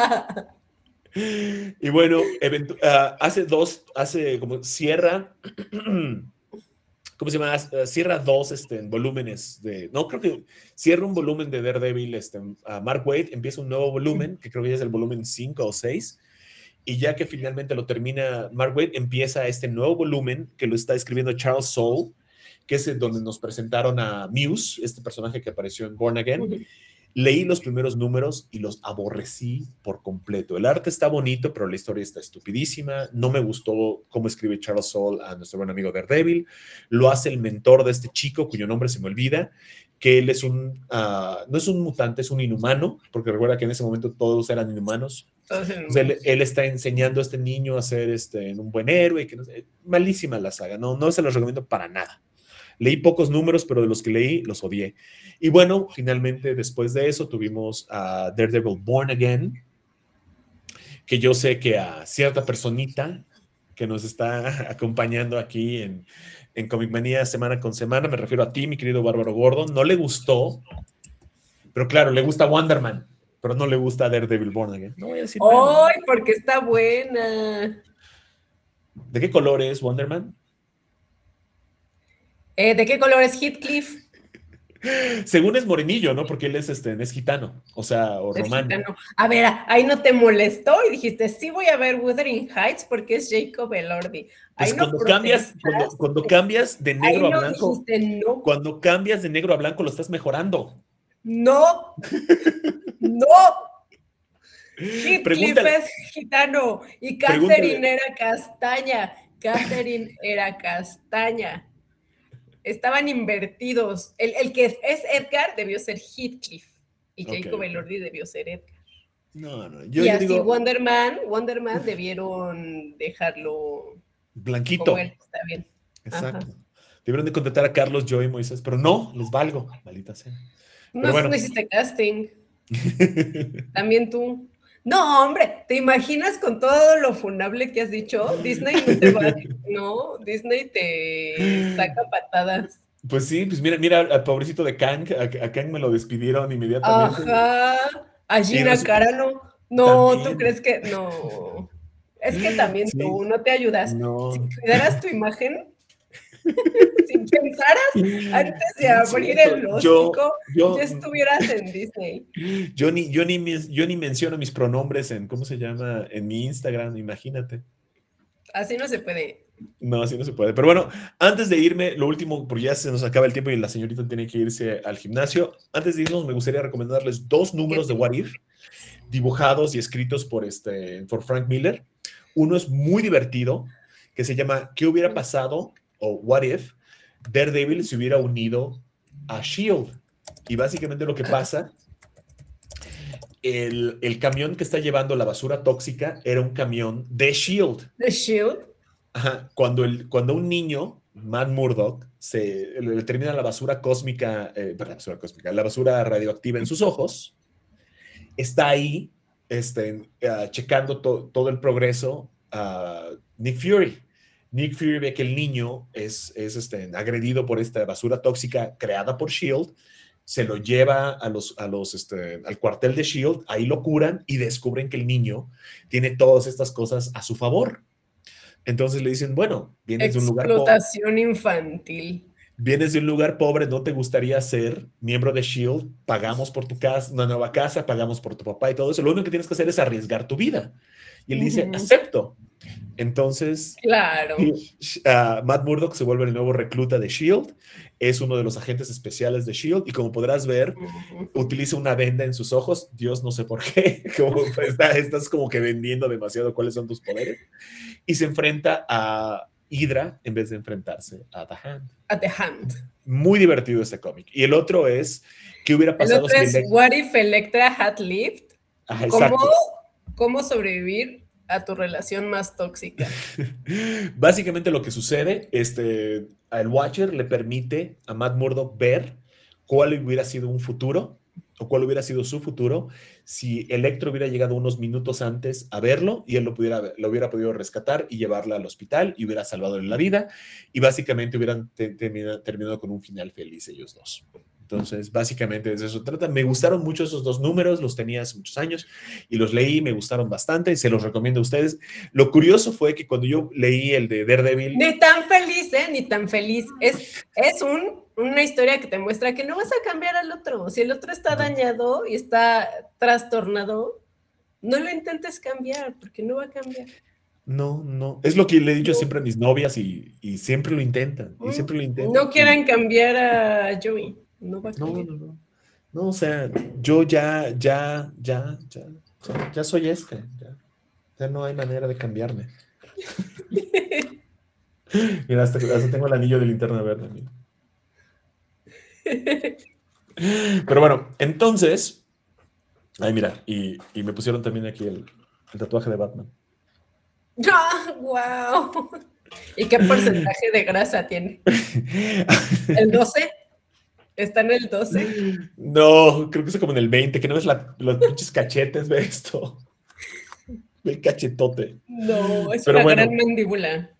Y bueno, uh, hace dos, hace como cierra... ¿Cómo se llama? Uh, cierra dos este, volúmenes de... No, creo que cierra un volumen de Daredevil. Este, uh, Mark Waid empieza un nuevo volumen, que creo que ya es el volumen cinco o seis. Y ya que finalmente lo termina Mark Waid, empieza este nuevo volumen que lo está escribiendo Charles Soule, que es donde nos presentaron a Muse, este personaje que apareció en Born Again. Uh-huh. Leí los primeros números y los aborrecí por completo. El arte está bonito, pero la historia está estupidísima. No me gustó cómo escribe Charles Soule a nuestro buen amigo Daredevil. Lo hace el mentor de este chico, cuyo nombre se me olvida, que él es un, uh, no es un mutante, es un inhumano, porque recuerda que en ese momento todos eran inhumanos. Entonces, él, él está enseñando a este niño a ser este, un buen héroe. Que no sé, malísima la saga, no, no se los recomiendo para nada. Leí pocos números, pero de los que leí, los odié. Y bueno, finalmente, después de eso, tuvimos a Daredevil Born Again, que yo sé que a cierta personita que nos está acompañando aquí en, en Comic Manía semana con semana, me refiero a ti, mi querido Bárbaro Gordon, no le gustó, pero claro, le gusta Wonder Man, pero no le gusta Daredevil Born Again. No voy a decir nada. ¡Ay, porque está buena! ¿De qué color es Wonder Man? Eh, ¿De qué color es Heathcliff? Según es morenillo, ¿no? Porque él es, este, es gitano, o sea, o es romano. Gitano. A ver, ahí no te molestó y dijiste, sí voy a ver Wuthering Heights porque es Jacob Elordi. Pues ahí cuando no cambias, cuando, cuando cambias de negro ahí a no blanco, dijiste, no. cuando cambias de negro a blanco lo estás mejorando. No, no. Heathcliff Pregúntale. Es gitano y Catherine Pregúntale. Era castaña. Catherine era castaña. Estaban invertidos. El, el que es Edgar debió ser Heathcliff y Jacob okay. Elordi debió ser Edgar. No, no. Yo, y yo así digo... Wonder Man, Wonder Man debieron dejarlo blanquito. Como él. Está bien. Exacto. Ajá. Debieron de contratar a Carlos, Joe y Moisés, pero no, les valgo, maldita sea. No, pero bueno. no hiciste casting. También tú. No, hombre, ¿te imaginas con todo lo funable que has dicho? Disney no te va, no, Disney te saca patadas. Pues sí, pues mira, mira al pobrecito de Kang, a, a Kang me lo despidieron inmediatamente. Ajá, a Gina Carano. No, también. ¿Tú crees que? No. Es que también sí. Tú no te ayudas. No. Si cuidaras tu imagen, si pensaras antes de abrir sí, el hocico, yo, yo, ya estuvieras en Disney. Yo ni, yo, ni, yo ni menciono mis pronombres en, ¿cómo se llama? En mi Instagram, imagínate. Así no se puede. No, así no se puede. Pero bueno, antes de irme, lo último, porque ya se nos acaba el tiempo y la señorita tiene que irse al gimnasio. Antes de irnos, me gustaría recomendarles dos números de What If, dibujados y escritos por, este, por Frank Miller. Uno es muy divertido, que se llama ¿Qué hubiera pasado? O What If Daredevil se hubiera unido a S H I E L D. Y básicamente lo que pasa el, el camión que está llevando la basura tóxica era un camión de Shield. ¿De Shield? Ajá. Cuando, el, cuando un niño, Matt Murdock, se le termina la basura cósmica, eh, perdón, la basura cósmica, la basura radioactiva en sus ojos, está ahí este, uh, checando to, todo el progreso a uh, Nick Fury. Nick Fury ve que el niño es, es este, agredido por esta basura tóxica creada por Shield, se lo lleva a los, a los, este, al cuartel de Shield, ahí lo curan y descubren que el niño tiene todas estas cosas a su favor. Entonces le dicen, bueno, vienes de un lugar pobre. Explotación infantil. Vienes de un lugar pobre, ¿no te gustaría ser miembro de Shield? Pagamos por tu casa, una nueva casa, pagamos por tu papá y todo eso. Lo único que tienes que hacer es arriesgar tu vida. Y él dice, uh-huh. acepto. Entonces, claro. uh, Matt Murdock se vuelve el nuevo recluta de Shield, es uno de los agentes especiales de Shield y como podrás ver, uh-huh. utiliza una venda en sus ojos, Dios no sé por qué, como está, estás como que vendiendo demasiado cuáles son tus poderes, y se enfrenta a Hydra en vez de enfrentarse a The Hand. A The Hand. Muy divertido este cómic. Y el otro es, ¿qué hubiera pasado? El otro si es Elect- What if Electra had lived? Ah, ¿Cómo, ¿Cómo sobrevivir a tu relación más tóxica? Básicamente lo que sucede, este, el Watcher le permite a Matt Murdock ver cuál hubiera sido un futuro o cuál hubiera sido su futuro si Electro hubiera llegado unos minutos antes a verlo y él lo, pudiera, lo hubiera podido rescatar y llevarla al hospital y hubiera salvado la vida y básicamente hubieran te, terminado, terminado con un final feliz ellos dos. Entonces, básicamente de eso trata. Me gustaron mucho esos dos números, los tenía hace muchos años y los leí, me gustaron bastante y se los recomiendo a ustedes. Lo curioso fue que cuando yo leí el de Daredevil... Ni tan feliz, ¿eh? Ni tan feliz. Es, es un, una historia que te muestra que no vas a cambiar al otro. Si el otro está dañado y está trastornado, no lo intentes cambiar porque no va a cambiar. No, no. Es lo que le he dicho no. siempre a mis novias y, y siempre lo intentan. Y siempre lo intentan. No quieran cambiar a Joey. No va a cambiar. No, no, no. No, o sea, yo ya, ya, ya, ya, ya, ya soy este. Ya, ya no hay manera de cambiarme. Mira, hasta, hasta tengo el anillo de linterna verde. Mira. Pero bueno, entonces. Ay, mira, y, y me pusieron también aquí el, el tatuaje de Batman. ¡Ah, wow! ¿Y qué porcentaje de grasa tiene? ¿El doce? ¿Está en el doce? No, creo que es como en el veinte, que no ves la, los pinches cachetes, ve esto. Ve el cachetote. No, es Pero una bueno, gran mandíbula.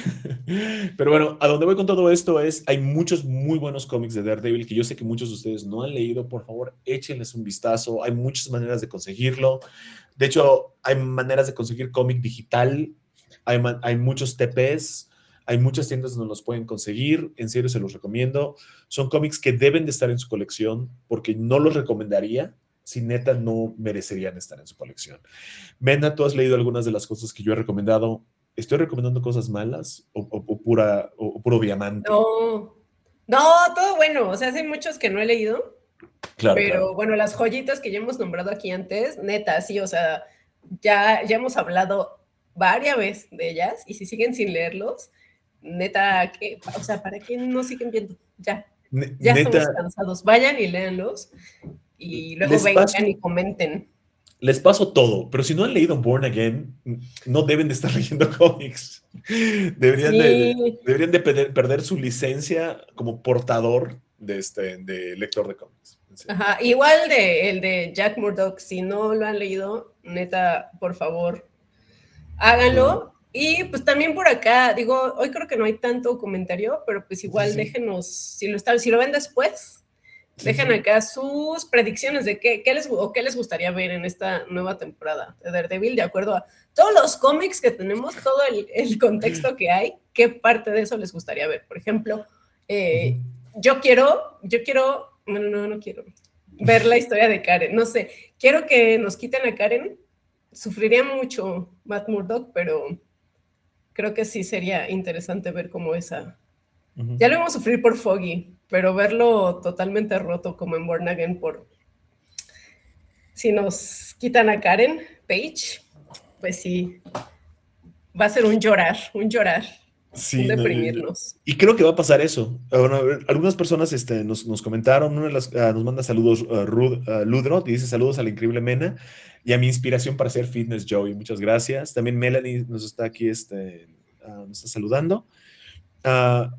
Pero bueno, a donde voy con todo esto es, hay muchos muy buenos cómics de Daredevil que yo sé que muchos de ustedes no han leído. Por favor, échenles un vistazo. Hay muchas maneras de conseguirlo. De hecho, hay maneras de conseguir cómic digital. Hay, hay muchos T Ps. Hay muchas tiendas donde los pueden conseguir, en serio se los recomiendo. Son cómics que deben de estar en su colección porque no los recomendaría si neta no merecerían estar en su colección. Mena, ¿tú has leído algunas de las cosas que yo he recomendado? ¿Estoy recomendando cosas malas o, o, o, pura, o, o puro diamante? No, no, todo bueno. O sea, hay muchos que no he leído. Claro, pero claro. Bueno, las joyitas que ya hemos nombrado aquí antes, neta, sí, o sea, ya, ya hemos hablado varias veces de ellas y si siguen sin leerlos, neta, que, o sea, ¿para qué no siguen viendo? Ya, ya neta, estamos cansados. Vayan y léanlos y luego vengan paso, y comenten. Les paso todo, pero si no han leído Born Again, no deben de estar leyendo cómics. Deberían, sí. de, de, deberían de perder, perder su licencia como portador de, este, de lector de cómics. Ajá, igual de, el de Jack Murdock, si no lo han leído, neta, por favor, háganlo. Sí. Y pues también por acá, digo, hoy creo que no hay tanto comentario, pero pues igual sí, sí. déjenos, si lo, está, si lo ven después, sí, dejen sí. acá sus predicciones de qué, qué, les, o qué les gustaría ver en esta nueva temporada de Daredevil, de acuerdo a todos los cómics que tenemos, todo el, el contexto que hay, qué parte de eso les gustaría ver. Por ejemplo, eh, uh-huh. yo quiero, yo quiero, bueno, no, no quiero ver la historia de Karen, no sé, quiero que nos quiten a Karen, sufriría mucho Matt Murdock, pero creo que sí sería interesante ver cómo esa... Uh-huh. Ya lo vamos a sufrir por Foggy, pero verlo totalmente roto como en Born Again por... Si nos quitan a Karen Page, pues sí, va a ser un llorar, un llorar. Sí, no, deprimirnos. Y creo que va a pasar eso. Bueno, algunas personas este, nos, nos comentaron, una de las, uh, nos manda saludos uh, Rud, uh, Ludro, y dice saludos a la increíble Mena y a mi inspiración para hacer fitness, Joey. Muchas gracias. También Melanie nos está aquí, este, uh, nos está saludando. Uh,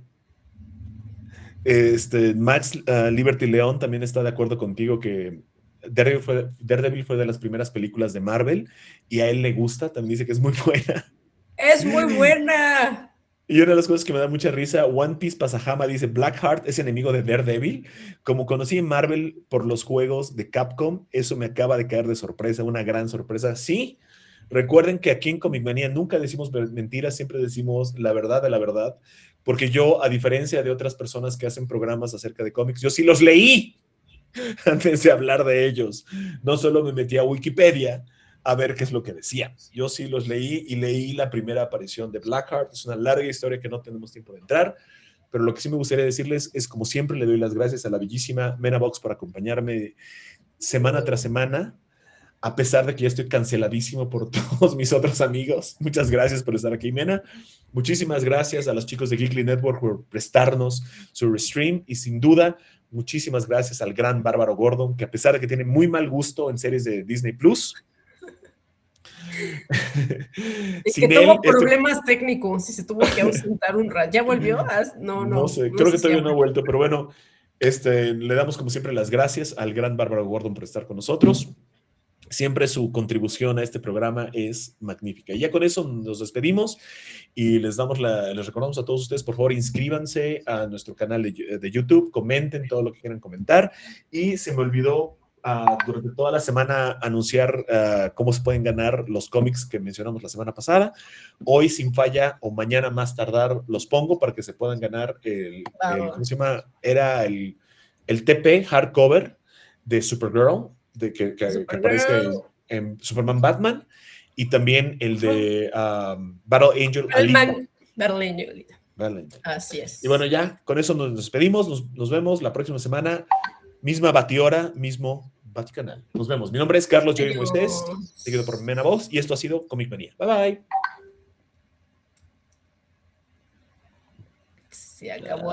este, Max uh, Liberty León también está de acuerdo contigo que Daredevil fue, Daredevil fue de las primeras películas de Marvel y a él le gusta, también dice que es muy buena. ¡Es muy buena! Y una de las cosas que me da mucha risa, One Piece Pasajama dice, Blackheart es enemigo de Daredevil. Como conocí en Marvel por los juegos de Capcom, eso me acaba de caer de sorpresa, una gran sorpresa. Sí, recuerden que aquí en Comic Manía nunca decimos mentiras, siempre decimos la verdad de la verdad, porque yo, a diferencia de otras personas que hacen programas acerca de cómics, yo sí los leí antes de hablar de ellos. No solo me metí a Wikipedia a ver qué es lo que decía. Yo sí los leí y leí la primera aparición de Blackheart. Es una larga historia que no tenemos tiempo de entrar, pero lo que sí me gustaría decirles es, como siempre, le doy las gracias a la bellísima Mena Box por acompañarme semana tras semana, a pesar de que ya estoy canceladísimo por todos mis otros amigos. Muchas gracias por estar aquí, Mena. Muchísimas gracias a los chicos de Geekly Network por prestarnos su stream y, sin duda, muchísimas gracias al gran Bárbaro Gordon, que a pesar de que tiene muy mal gusto en series de Disney Plus, y que tuvo él, problemas este... técnicos y se tuvo que ausentar un rato. ¿Ya volvió? No, no. No sé, no creo sé que todavía si no ha vuelto, pero bueno, este, le damos como siempre las gracias al gran Bárbaro Gordon por estar con nosotros. Siempre su contribución a este programa es magnífica. Y ya con eso nos despedimos y les damos la, les recordamos a todos ustedes, por favor, inscríbanse a nuestro canal de, de YouTube, comenten todo lo que quieran comentar. Y se me olvidó uh, durante toda la semana anunciar uh, cómo se pueden ganar los cómics que mencionamos la semana pasada. Hoy, sin falla, o mañana más tardar, los pongo para que se puedan ganar el, el ¿cómo se llama? Era el, el T P hardcover de Supergirl, de que, que, que aparece en, en Superman Batman, y también el de um, Battle Angel Alita. Battle Angel Alita. Battle Angel. Así es. Y bueno, ya con eso nos despedimos, nos, nos vemos la próxima semana, misma batihora, mismo Baticanal. Nos vemos. Mi nombre es Carlos Joey Moisés, seguido por Mena Voz, y esto ha sido Comic Manía. Bye bye. Se acabó.